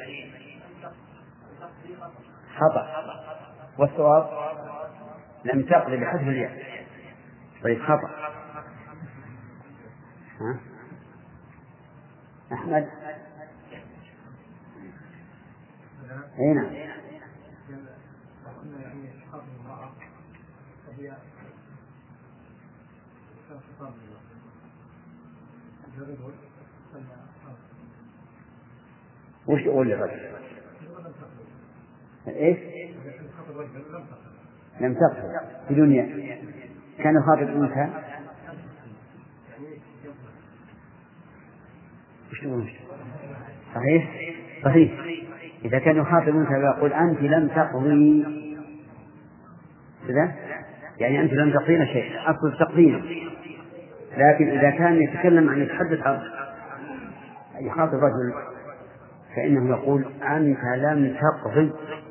خطأ والصواب لم تقضي بحذف الياء. طيب خطأ. ها أحمد هنا وش يقول للرجل؟ إيش؟ لم تقصد بدون ياء. كان يخاطب أنثى وش يقول؟ صحيح صحيح. إذا كان يخاطب أنثى يقول أنت لم تقضي كذا يعني أنت لم تقضين شيء أصل تقضين. لكن إذا كان يتكلم عن يتحدث عن يخاطب رجل فإنه يقول أنت لم تقضي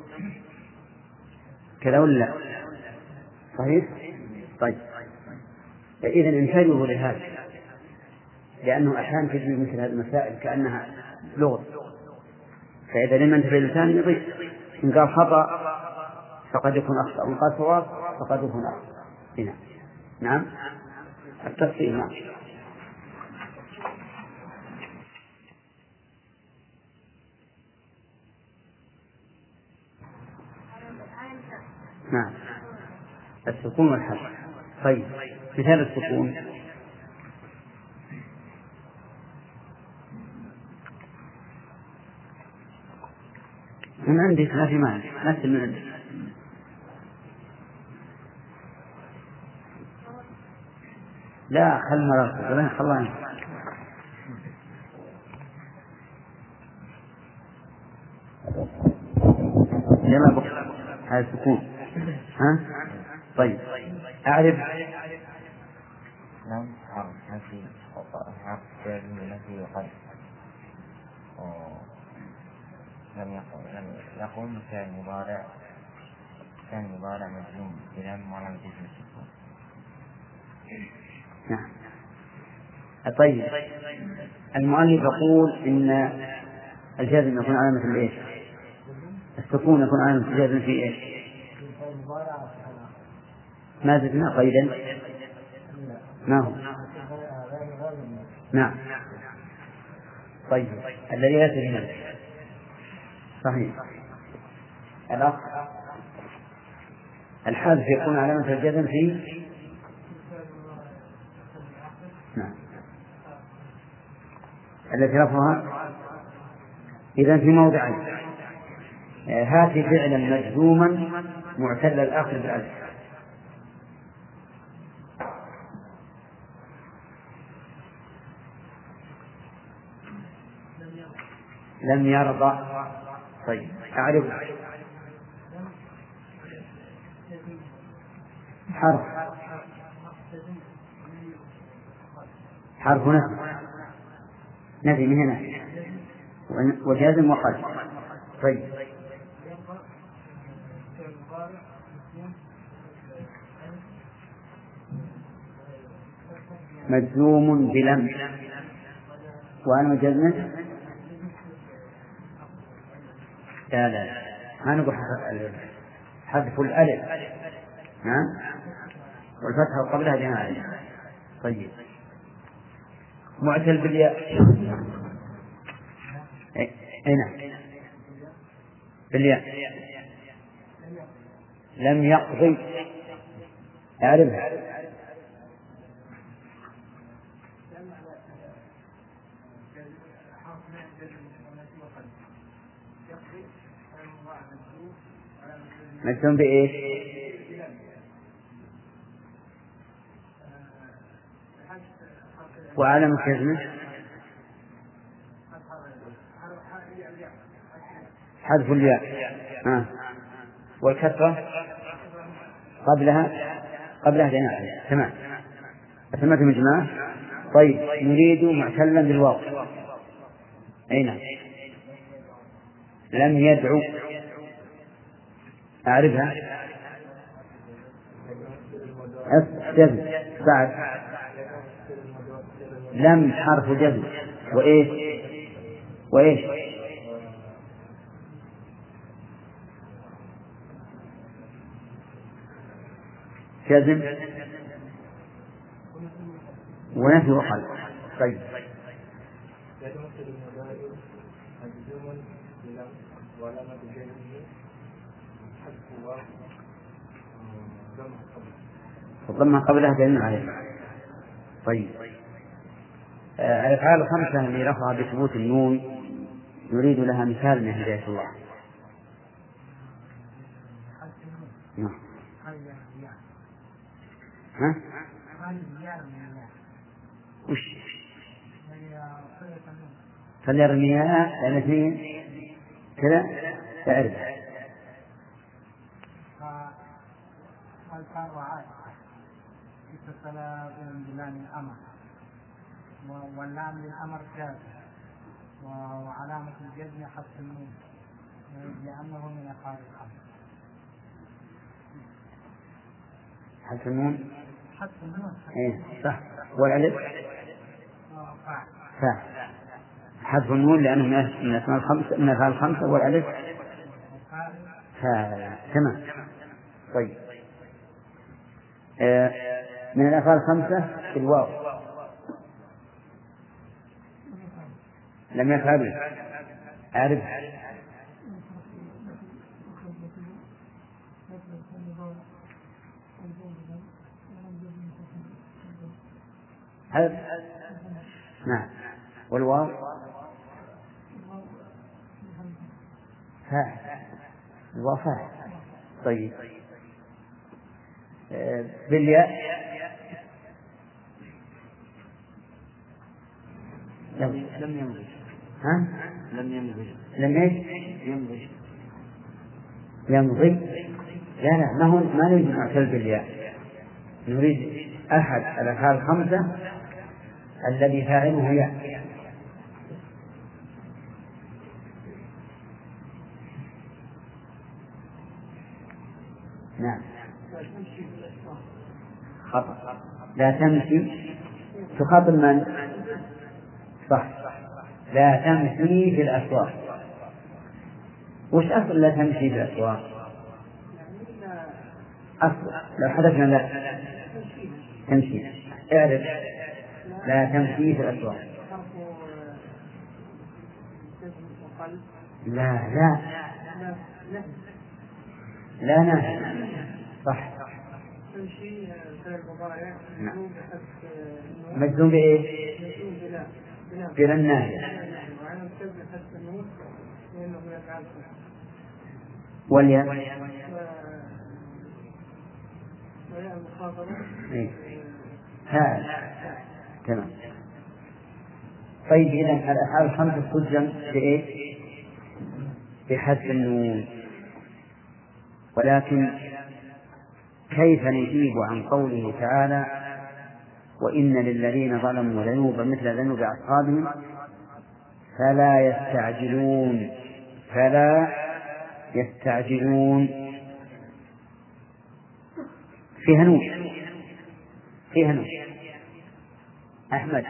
كذا ولا صحيح. طيب إذن انتبهوا لهذا لأنه أحيانا تجد مثل هذه المسائل كأنها لغة. فإذا لم ينتبه الإنسان يضيف. إن قال خطأ فقد يكون أخطأ وإن قال صواب فقد يكون أخطأ. هنا نعم التفصيل. نعم نعم السكون والحرف. طيب مثال السكون من عندك ما في معنى مثل من عندك. لا خل مرة ولا خلاني لما بقى هذا السكون. ها طيب أعرف نعم حرف نفي حرف جازم نفي وقد لم يقم لم يقوم كان مضارع كان مضارع مجزوم بلام ولم تجزم السكون. نعم. طيب المؤلف يقول إن الجازم يكون علامة الإيش؟ السكون يكون علامة الجازم في إيش؟ ما زدنا قيدا ما هو؟ نعم. طيب الذي ليس بنفس صحيح. الأخ الحذف يكون علامة الجزم في نعم التي رفعها إذا في موضعين. هاتي فعلا مجزوما معتل الآخر بالألف. لم يرضى. طيب أعرف حرف حرف نفي نفي من هنا وجازم وقلب. طيب مجزوم بلم وأنا مجزم لا لا ما نقول حذف الألف نعم والفتحة قبلها جماعة. طيب معتل بالياء هنا بالياء لم يقضي أعرفها مجزوم بإيش؟ وعلم جزمه حذف الياء آه. والكسرة قبلها قبلها جناح تمام. أتمت مجمع. طيب نريد معتلا بالواو أين لم يدعو أعرفها جزم بعد لم حرف جزم وإيش وإيش جزم ونفي وقلب. طيب وضمها قبلها دليل عليه. طيب الأفعال الخمسة اللي رفع بثبوت النون نريد لها مثال من هداية الله. نعم. ها؟ وش؟ فليرميها لأن اثنين كذا تعرف. الأمر واللام للأمر كاف وعلامة الجزم حذف النون لأنه من أفعال الخمس. حذف النون حذف النون إيه صح. والألف فاعل. حذف النون لأنه من أسماء الخمسة من أفعال الخمسة والألف فاعل تمام. طيب آه من الأفعال الخمسة الواو لم يفعلوا أعرف هل نعم والواو فاعل الواو فاعل. طيب آه بالياء لم يمضي. ها؟ لم يمضي. لم ايش؟ يمضي. يمضي. لا لا ما هو ما نريد معتل بالياء نريد أحد الأفعال الخمسة الذي فاعله ياء. نعم خطأ. لا تمشي تخاطب من؟ صح. لا تمشي في الأسواق. وش أصل لا تمشي في الأسواق؟ أصل لو حدثنا لا تمشي اعرف لا تمشي في الأسواق. لا لا لا نهي صح. مجزوم بإيه؟ بلا الناهية. والياء ها تمام. طيب إذن الأفعال الخمسة تجزم بإيه؟ بحذف النون. ولكن كيف نجيب عن قوله تعالى وإن للذين ظلموا ذنوبا مثل ذنوب أصحابهم فلا يستعجلون فلا يستعجلون فيها نون فيها نون أحمد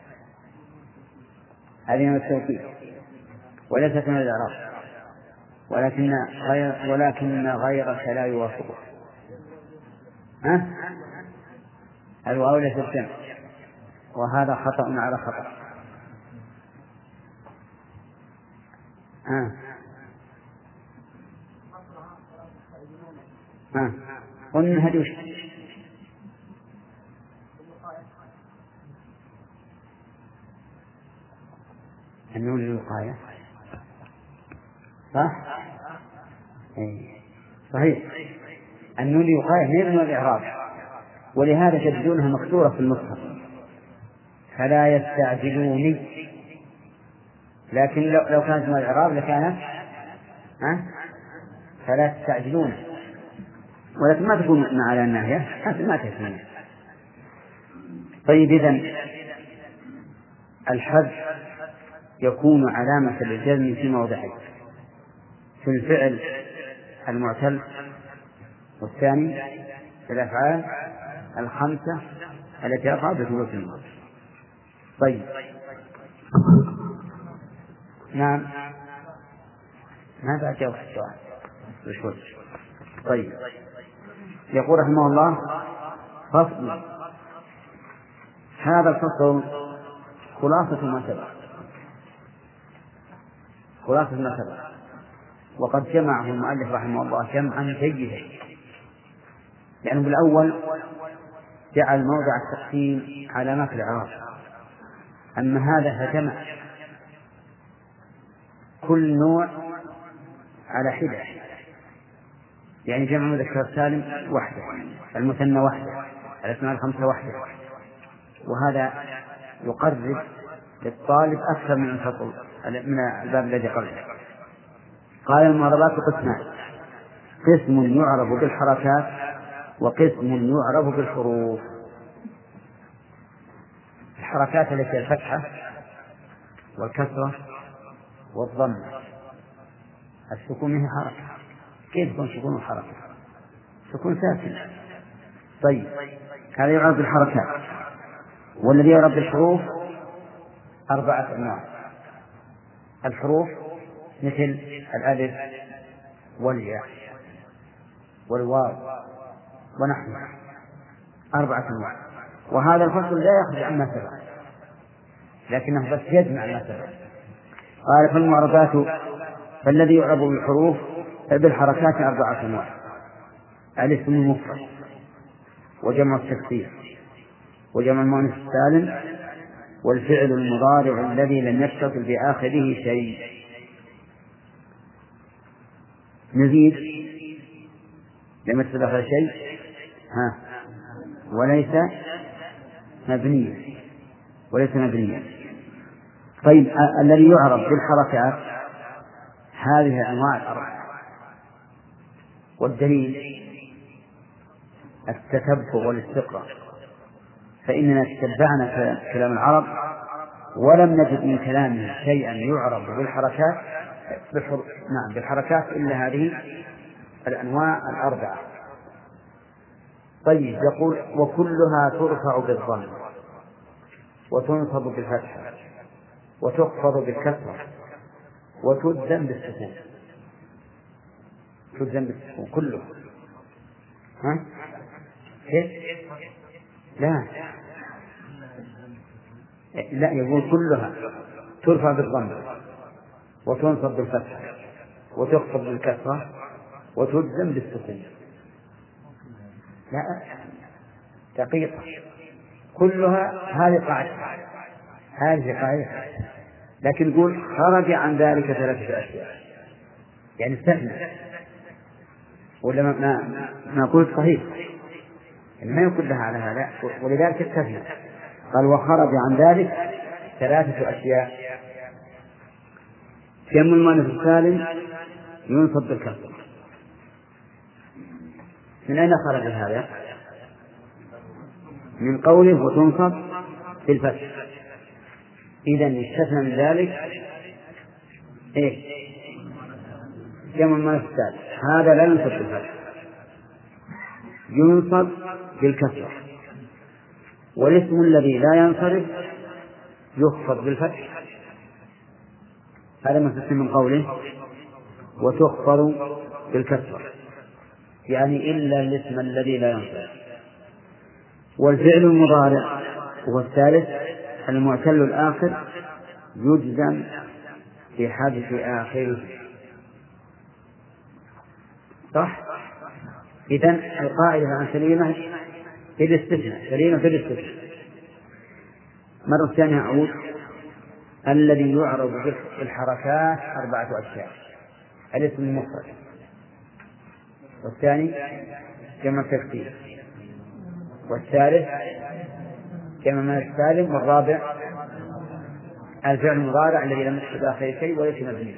هذه من التوكيد وليست من الإعراب ولكن غير ولكن غيرك لا يوافقه. ها الواو ليست الجمع وهذا خطأ على خطأ. ها ها قلنا هدوش النون للوقاية صح؟ ايه صحيح النون للوقاية غير من الإعراب ولهذا تجدونها مكسورة في المصحف فلا يستعجلوني. لكن لو, لو كانت من الإعراب لكانت ها فلا تستعجلون ولكن ما تكون مع على الناهية هذا ما تفهم. طيب إذن الحذف يكون علامة للجزم في موضعين في الفعل المعتل والثاني في الأفعال الخمسة التي يقع بثبوت الموت. طيب نعم ما بعد جواب السؤال. طيب يقول رحمه الله فصل. هذا الفصل خلاصة ما سبق خلاصة ما سبق وقد جمعه المؤلف رحمه الله جمعا جيدا لأنه بالأول جعل موضع التقسيم علامات الإعراب أما هذا فجمع كل نوع على حدة يعني جمع مذكر سالم وحده المثنى وحده الأسماء الخمسة وحده وهذا يقرب للطالب أكثر من الفصل من الباب الذي قبله. قال المعربات قسمان قسم يعرب بالحركات وقسم يعرب بالحروف. الحركات التي الفتحة والكسرة والضمة السكون منها حركة. كيف يكون سكون حركة؟ سكون ساكن. طيب هذا يعرب بالحركات. والذي يعرب بالحروف أربعة أنواع. الحروف مثل الألف والياء والواو ونحوها أربعة أنواع. وهذا الفصل لا يخرج عما سبق لكنه بس يجمع ما سبق. قال فالمعربات فالذي يعرب بالحروف بالحركات أربعة أنواع. الاسم المفرد وجمع التكسير وجمع المؤنث السالم والفعل المضارع الذي لم يتصل بآخره شيء. نزيد لم يتصل بآخره شيء ها وليس مبنيا وليس مبنيا. طيب الذي يعرف بالحركات هذه الأنواع الأربعة والدليل التتبع والاستقراء فإننا تتبعنا كلام العرب ولم نجد من كلامهم شيئا يعرف بالحركات نعم بالحركات إلا هذه الأنواع الأربعة. طيب يقول وكلها ترفع بالضم وتنصب بالفتحة وتخفض بالكسرة وتجزم بالسكون. تجزم بالسكون كله. ها كيف؟ لا لا، يقول كلها ترفع بالضم وتنصب بالفتحة وتخفض بالكسرة وتجزم بالسكون. لا، دقيقة، كلها هذه قاعدة، هذه قاعدة، لكن يقول خرج عن ذلك ثلاثة أشياء، يعني استثنى، ولا ما ما, ما قلت صحيح، يعني ما يقول لها على هذا، ولذلك استثنى قال وخرج عن ذلك ثلاثة أشياء. جمع المؤنث السالم ينصب بالكسر. من أين خرج هذا؟ من قوله وتنصب بالفتح. إذن استثنى من ذلك إيه؟ جمع المؤنث السالم، هذا لا ينصب بالفتح، ينصب بالكسر، والاسم الذي لا ينصرف يخفض بالفتح. هذا ما استثنى من قوله وتخفض بالكسر، يعني إلا الاسم الذي لا ينصرف. والفعل المضارع هو الثالث المعتل الآخر يجزم بحذف آخره. صح؟ إذن القاعدة عن سليمة في الاستثناء، سليمة في الاستثناء. مرة ثانية أعود: الذي يعرض بالحركات أربعة أشياء: الاسم المفرد، والثاني جمع التكسير، والثالث جمع المؤنث السالم، والرابع الفعل المضارع الذي لم يحدث آخر شيء وليس مبني.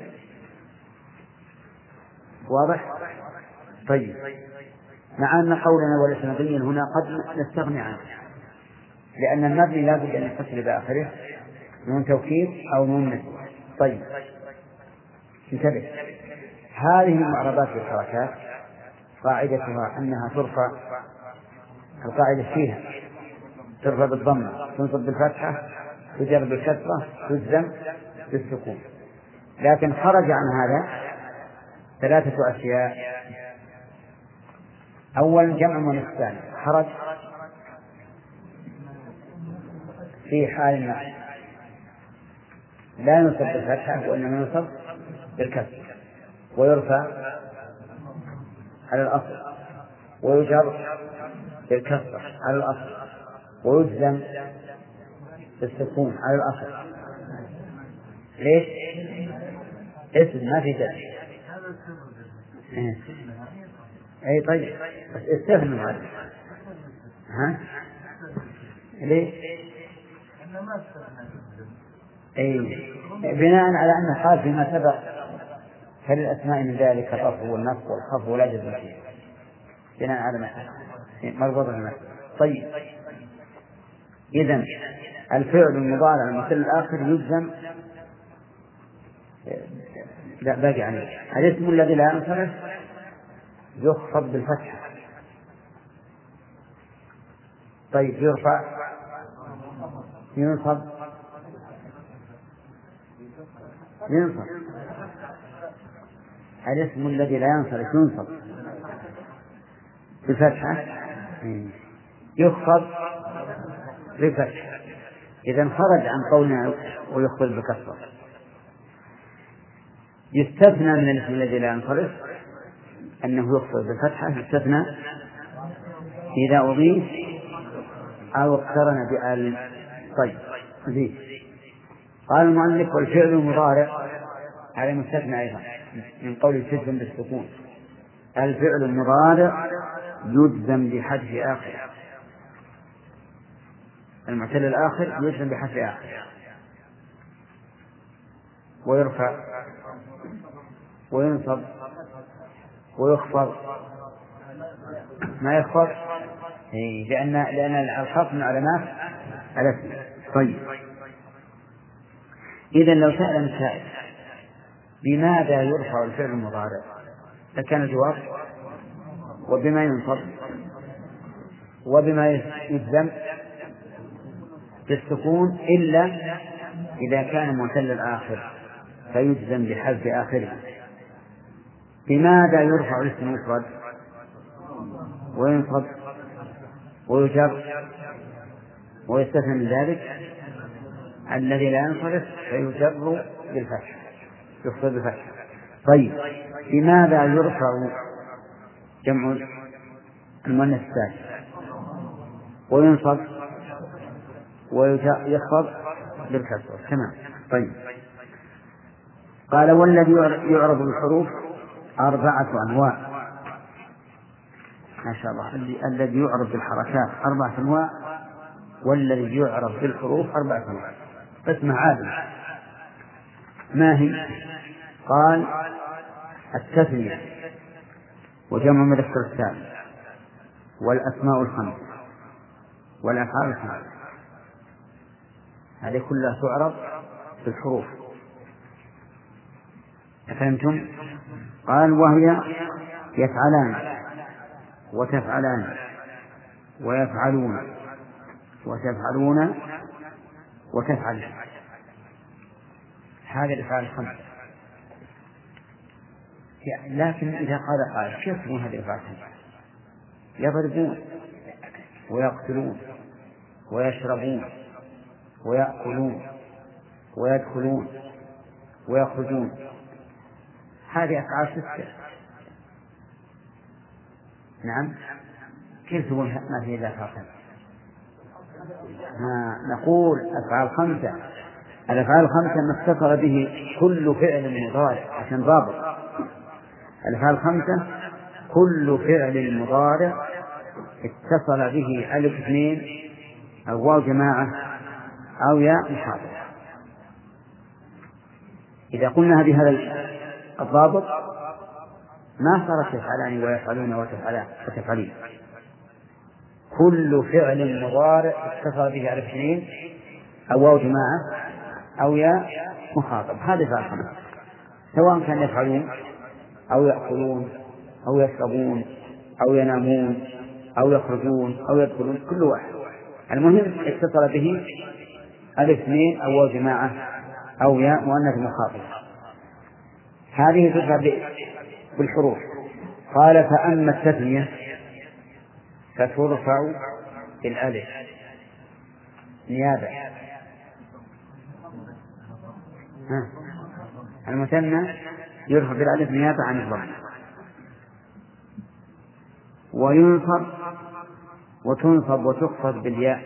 واضح؟ طيب، مع أن قولنا وليس مبنيا هنا قد نستغني عنه، لأن المبني لا بد أن يتصل بآخره نون توكيد أو نون نسوة. طيب، انتبه، هذه المعربات بالحركات قاعدتها أنها ترفع، القاعدة فيها ترفع بالضمة، تنصب بالفتحة، تجر بالكسرة، تجزم بالسكون. لكن خرج عن هذا ثلاثة أشياء: أول جمع المؤنث السالم خرج في حال ما لا ينصب بالفتحة وإنما ينصب بالكسر، ويرفع على الأصل، ويجر بالكسر على الأصل، ويجزم بالسكون على الأصل. ليش؟ اسم ما في جزم. أي طيب، بس استثنى هذا. ها؟ ليش؟ أي بناء على أن قال فيما سبق فللأسماء من ذلك الرفع والنصب والخفض ولا جزم فيه، بناء على ما مربوط بالمثل. طيب، إذن الفعل المضارع المثل الآخر يجزم، لا باقي عليه، الاسم الذي لا ينصرف يخفض بالفتحة. طيب، يرفع، ينصب، ينصب، الاسم الذي لا ينصرف ينصب بالفتحة، يخفض بالفتحة. إذن خرج عن قولنا ويخفض بكسرة. يستثنى من الاسم الذي لا ينصرف أنه يخفض بالفتحة، يستثنى إذا أضيف أو اقترن بآل. طيب، زيد. قال المؤلف: والفعل المضارع على مستثنى أيضا من قول يجزم بالسكون. الفعل المضارع يجزم بحذف آخر، المعتل الآخر يجزم بحذف آخر، ويرفع وينصب ويخفض. ما يخفض لأن لأن الخفض من علامات الاسم. طيب، إذا لو سأل سائل بماذا يرفع الفعل المضارع لكان الجواب وبما ينصب وبما يجزم بالسكون، إلا إذا كان معتل الآخر فيجزم بحذف آخره. بماذا يرفع الاسم المفرد وينصب ويجر ويستثنى من ذلك؟ الذي لا ينصرف فيجر بالفتح، يخطر بالفتح. طيب لماذا يرفع جمع المؤنث السالم وينصب ويخفض بالكسر؟ تمام. طيب قال والذي يعرض بالحروف أربعة أنواع. ما شاء الله. الذي يعرض بالحركات أربعة أنواع، والذي يعرض بالحروف أربعة أنواع. اسمع عادل. ما هي؟ قال التثنية وجمع مذكر السالم والأسماء الخمس والأفعال الخمس، هذه كلها تعرض بالحروف. أفهمتم؟ قال وهي يفعلان وتفعلان ويفعلون وتفعلون وتفعل، هذه الأفعال الخمس. لكن إذا قال قال كيف تكون هذه الأفعال الخمس؟ يضربون ويقتلون ويشربون ويأكلون ويدخلون ويخرجون، هذه أفعال ستة. نعم. كيف تقول ما في إلا أفعال خمسة؟ نقول أفعال خمسة. الأفعال الخمسة ما اتصل به كل فعل مضارع عشان ضابط. الأفعال الخمسة كل فعل مضارع اتصل به ألف اثنين أو واو جماعة أو ياء مخاطبة. إذا قلنا بهذا الضابط ما صارت يفعلان ويفعلون وتفعلان وتفعلين. كل فعل مضارع اتصل به ألف اثنين أو واو جماعة أو ياء مخاطب، هذا فعل خمسة، سواء كان يفعلون أو يأكلون أو يشربون أو ينامون أو يخرجون أو يدخلون، كل واحد المهم اتصل به ألف اثنين أو واو جماعة أو ياء مؤنث مخاطب، هذه تدفع بالحروف. قال فأما التثنية فترفع بالألف نيابة. المثنى يرفع بالألف نيابة عن الضم، وينصب وتنصب وتخفض بالياء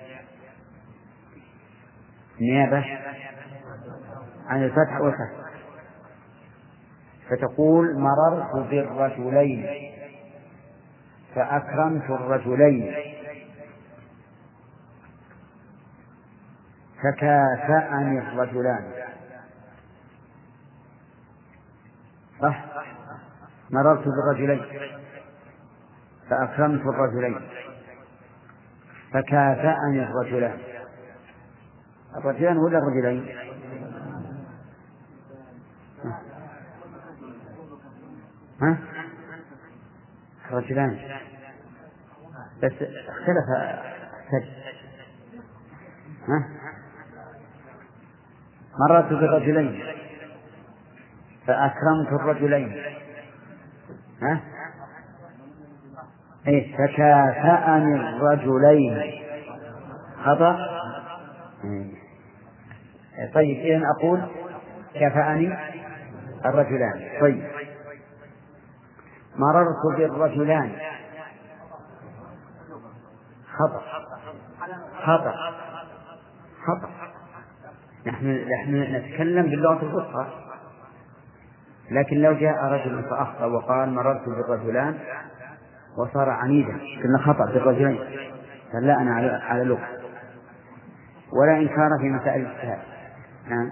نيابة عن الفتح والكسر. فتقول مررت بالرجلين فأكرمت الرجلين فكافأني الرجلان. صح؟ مررت بالرجلين فأكرمت الرجلين فكافأني الرجلان. الرجلان ولا الرجلين؟ ها؟ رجلان بس اختلف سد. ها؟ مررت بالرجلين فأكرمت الرجلين، ها؟ إيه فكافأني الرجلين خطأ. طيب إذن أقول كافأني الرجلان. طيب مررت بالرجلان خطأ خطأ خطأ. نحن نحن نتكلم باللغة الفصحى، لكن لو جاء رجل فأخطأ وقال مررت بالرجلان وصار عنيدا كنا خطأ بالرجلين، فلا أنا على على لغة ولا إنكار في مسائل الاجتهاد. نعم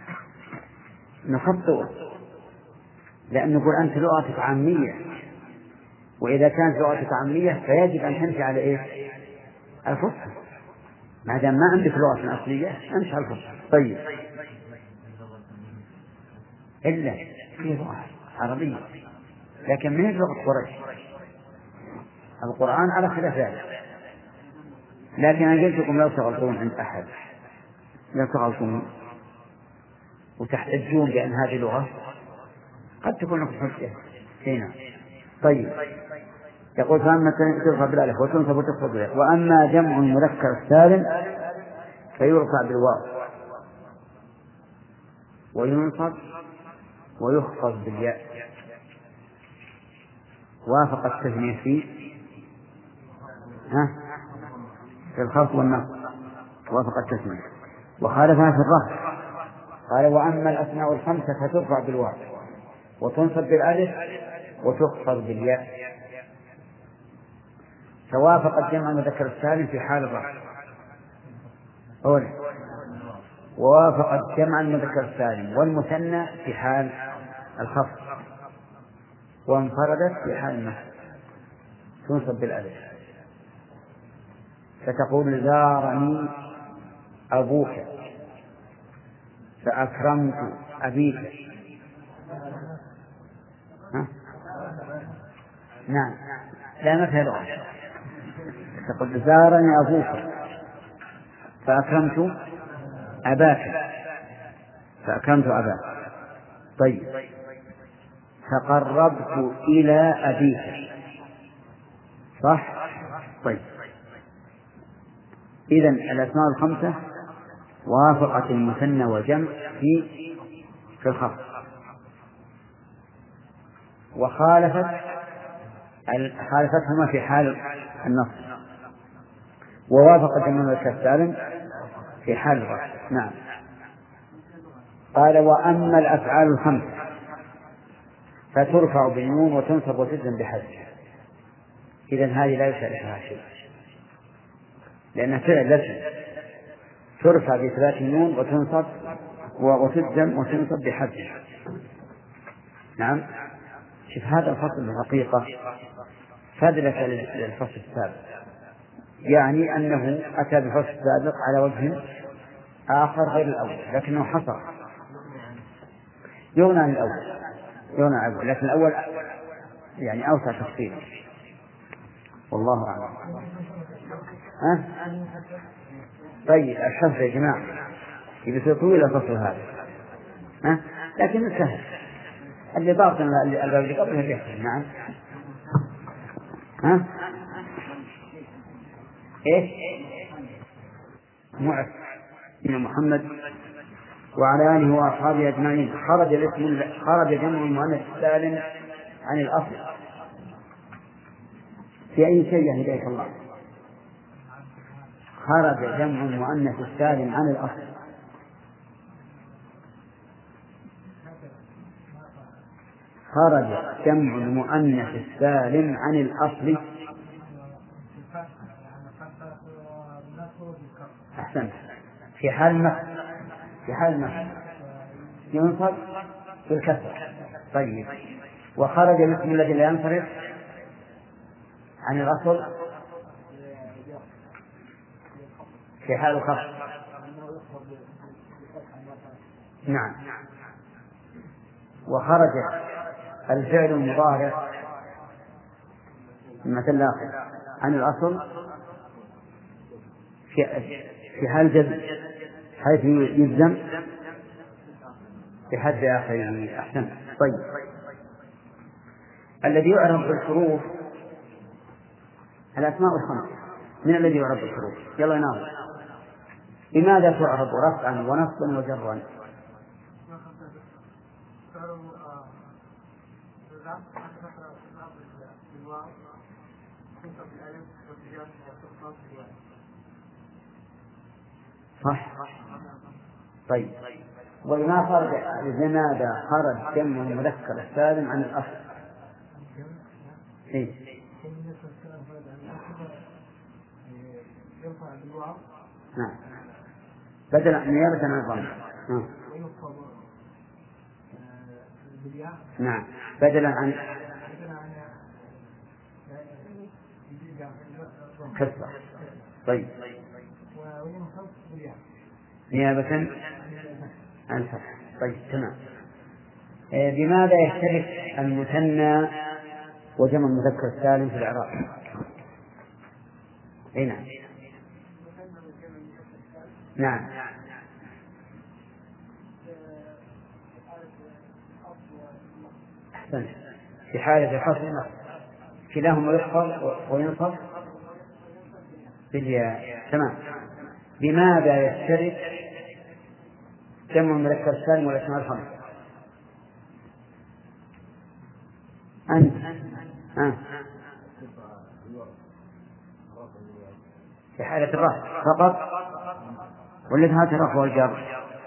نخطئ، لأن نقول أنت لغتك عامية، وإذا كانت لغتك عامية فيجب أن تمشي على إيه؟ الفصحى. ما دام ما عندك لغة أصلية امشي على الفصحى. طيب إلا في لغة عربية لكن من لغة قريش، القرآن على خلاف ذلك. لكن أنا قلت لكم لا تغلطون عند أحد، لا تغلطون وتحتجون بأن هذه لغة قد تكون لكم حجة هنا. طيب يقول فأما ترفع بالألف وتنصب وتخفض بالياء، وأما جمع المذكر السالم فيرفع بالواو وينصب ويخفض بالياء. وافق التثنية في ها في الخفض والنصب، وافق التثنية. وخالفها في الرفع، قال وأما الأسماء الخمسة فترفع بالواو وتنصب بالألف وتخفض بالياء. فوافق الجمع المذكر السالم في حال الرفع، أولا ووافق الجمع المذكر السالم والمثنى في حال الخفض، وانفردت في حال النصب تنصب بالألف. فتقول زارني أبوك فأكرمت أبيك. ها؟ نعم، لا ما فيها لغة. تقول زارني أبوك فأكرمت أباك، فأكرمت أباك. طيب، تقربت إلى أبيك، صح؟ طيب، إذن الأسماء الخمسة وافقت المثنى والجمع في في الخفض، وخالفت خالفتهما في حال النصب، ووافق الجمع المذكر السالم في حال الرفع. نعم. قال وأما الأفعال الخمسة فترفع بالنون وتنصب وتجزم بحذف. إذن هذه لا يشاركها شيء، لأنها فعل لازم ترفع بإثبات النون وتنصب وتجزم وتنصب بحذف. نعم. شوف هذا الفصل الحقيقة فادلة للفصل السابق، يعني أنه أتى بالفصل السابق على وجه آخر غير الأول، لكنه حصر يغنى عن الأول، يغنى عن الأول، لكن الأول يعني أوسع تفصيلا، والله أعلم. ها؟ طيب، الحفظ يا جماعة يبي طويل الفصل هذا، ها؟ لكن سهل، اللي باطن الباب اللي قبله يحفظ. نعم. ها؟ إيش؟ معك من محمد وعلى آله وأصحابه أجمعين. خرج الاسم خرج جمع المؤنث السالم عن الأصل في أي شيء هداية الله. خرج جمع المؤنث السالم عن الأصل. خرج جمع المؤنث السالم عن الأصل. أحسنت. في حال النصب، في حال النصب ينصب بالكسر. طيب، وخرج الاسم الذي لا ينصرف عن الأصل في حال الخفض. نعم. وخرج الفعل المضارع مثل الآخر عن الأصل في في حال جزم حيث يلزم بحذف آخره. أحسن. طيب، الذي يعرف بالحروف الأسماء الخمسة. من الذي يعرف بالحروف؟ يلا يناظر. لماذا تعرف رفعا ونصبا وجرا؟ صح. طيب، وما خرج لماذا خرج جمع المذكر السالم عن الأصل؟ إيه؟ نعم، بدل نيابة عن الضم. نعم، بدلا عن كسرة. طيب، نيابة عن فتح. طيب، تمام. بماذا يختلف المثنى وجمع المذكر السالم في الإعراب؟ أي نعم. نعم. أحسن. في حالة الحصر والنصب كلاهما يحفظ وينصب بالياء. تمام. بماذا يشترك جمع المذكر السالم والأسماء الخمسة. أنت ها في حالة الرفع فقط ولا في حالة الرفع والجر؟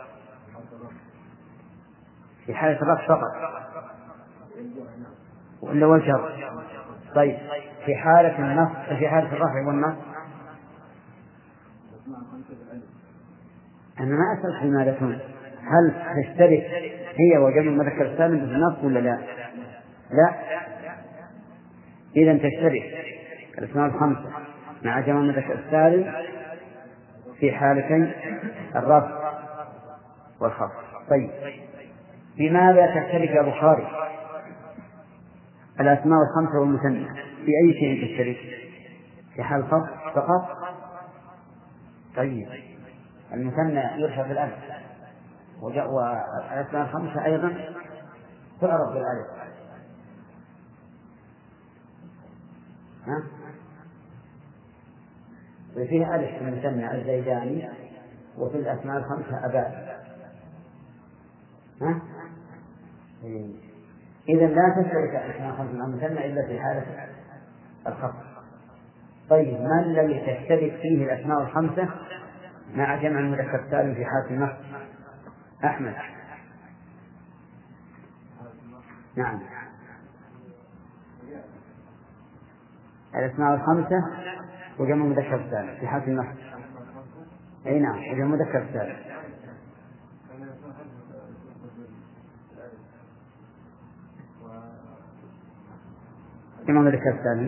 في حالة الرفع فقط ولا والجر؟ طيب في حالة النصب في حالة الرفع والنصب أنا ما أسألك لماذا تكون، هل تشترك هي وجمع المذكر السالم في النصب ولا لا؟ لا. إذا تشترك الأسماء الخمسة مع جمع المذكر السالم في حالتين الرفع والخفض. طيب بماذا تشترك يا بخاري الأسماء الخمسة والمثنى؟ في أي شيء تشترك؟ في حال الخفض فقط؟ طيب المثنى يرفع بالألف والأسماء الخمسة أيضا تعرف بالألف. ها؟ وفيه ألف في المثنى الزيداني وفي الأسماء الخمسة أباء. ها؟ إذا لا تشترك الأسماء الخمسة مع المثنى إلا في حالة الخفض. طيب ما الذي تشترك فيه الأسماء الخمسة مع جمع المذكر السالم في حالة النصب؟ أحمد. نعم الأسماء الخمسة وجمع المذكر السالم في حالة النصب. أي نعم وجمع المذكر السالم. جمع المذكر السالم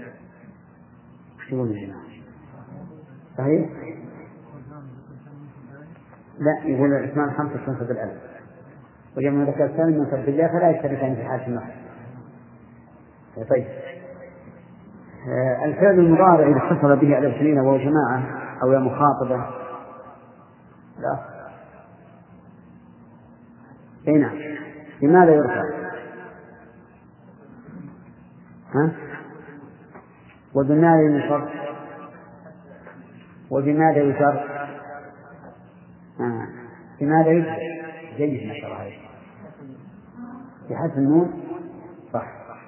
شو يقول؟ صحيح؟ لا يقول الأسماء الخمسة تنصب بالألف وجمع المذكر السالم ينصب بالله فلا يشتركان في حالة النصب. طيب الفعل المضارع إذا اتصل به ألف سنين وهو جماعة أو يا مخاطبة لا. أي نعم لماذا يرفع؟ ها؟ وبماذا ينصب؟ وبماذا يجر؟ آه. بماذا يجر؟ جيد ما شاء الله عليك في حذف النون صح.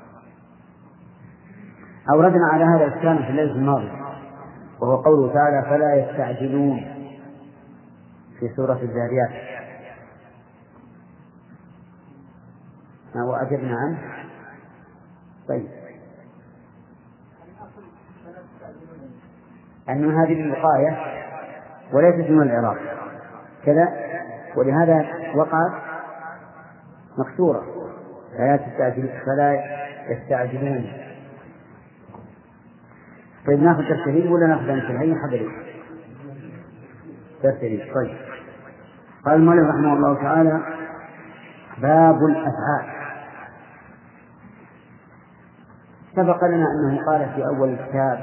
أوردنا على هذا الإسلام في الليلة الماضية وهو قوله تعالى فلا يستعجلون في سورة الذاريات وأجبنا عنه. طيب أن هذه الوقاية وليست من العراق كذا ولهذا وقعت مكسورة فلا تستعجل فلا يستعجلون. طيب ناخذ ترتيب ولا ناخذ انتهاء حبري؟ ترتيب. طيب قال المؤلف رحمه الله تعالى باب الأفعال. سبق لنا أنه قال في أول الكتاب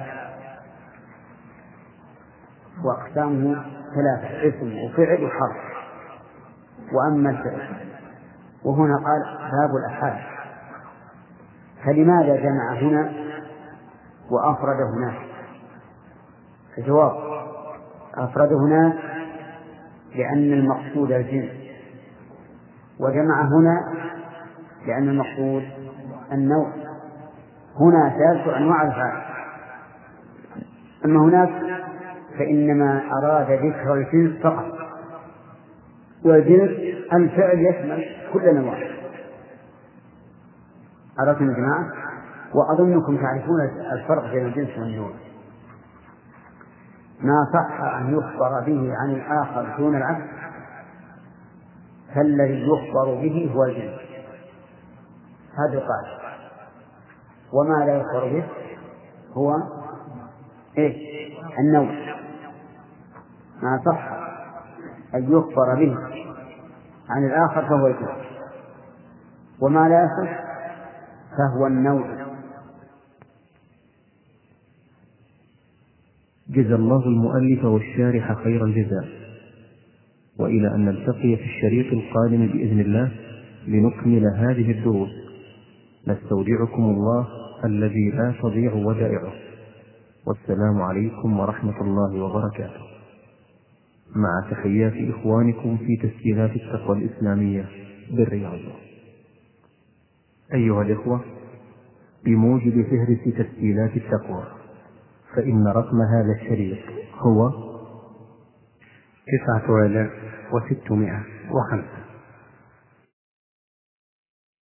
وأقسامه ثلاثة اسم وفعل وحرف وأما الفعل، وهنا قال باب الأفعال. فلماذا جمع هنا وأفرد هناك؟ الجواب أفرد هناك لأن المقصود الجنس وجمع هنا لأن المقصود النوع. هنا ثلاث أنواع الأفعال أما هناك فإنما أراد ذكر الجنس فقط والجنس الفعل يشمل كل نوع. عرفتم يا جماعة؟ وأظنكم تعرفون الفرق بين الجنس والنوع. ما صح أن يخبر به عن الآخر دون العكس فالذي يخبر به هو الجنس هذا قال. وما لا يخبر به هو إيه؟ النوع. ما صح أن يخبر به عن الآخر فهو الجنس وما لا يصح فهو النوع. جزى الله المؤلف والشارح خير الجزاء، وإلى أن نلتقي في الشريط القادم بإذن الله لنكمل هذه الدروس نستودعكم الله الذي لا تضيع ودائعه، والسلام عليكم ورحمة الله وبركاته. مع تحيات إخوانكم في تسجيلات التقوى الإسلامية بالرياض. أيها الإخوة، بموجب فهرس تسجيلات التقوى فإن رقم هذا الشريط هو تسعة آلاف وستمائة وخمسة.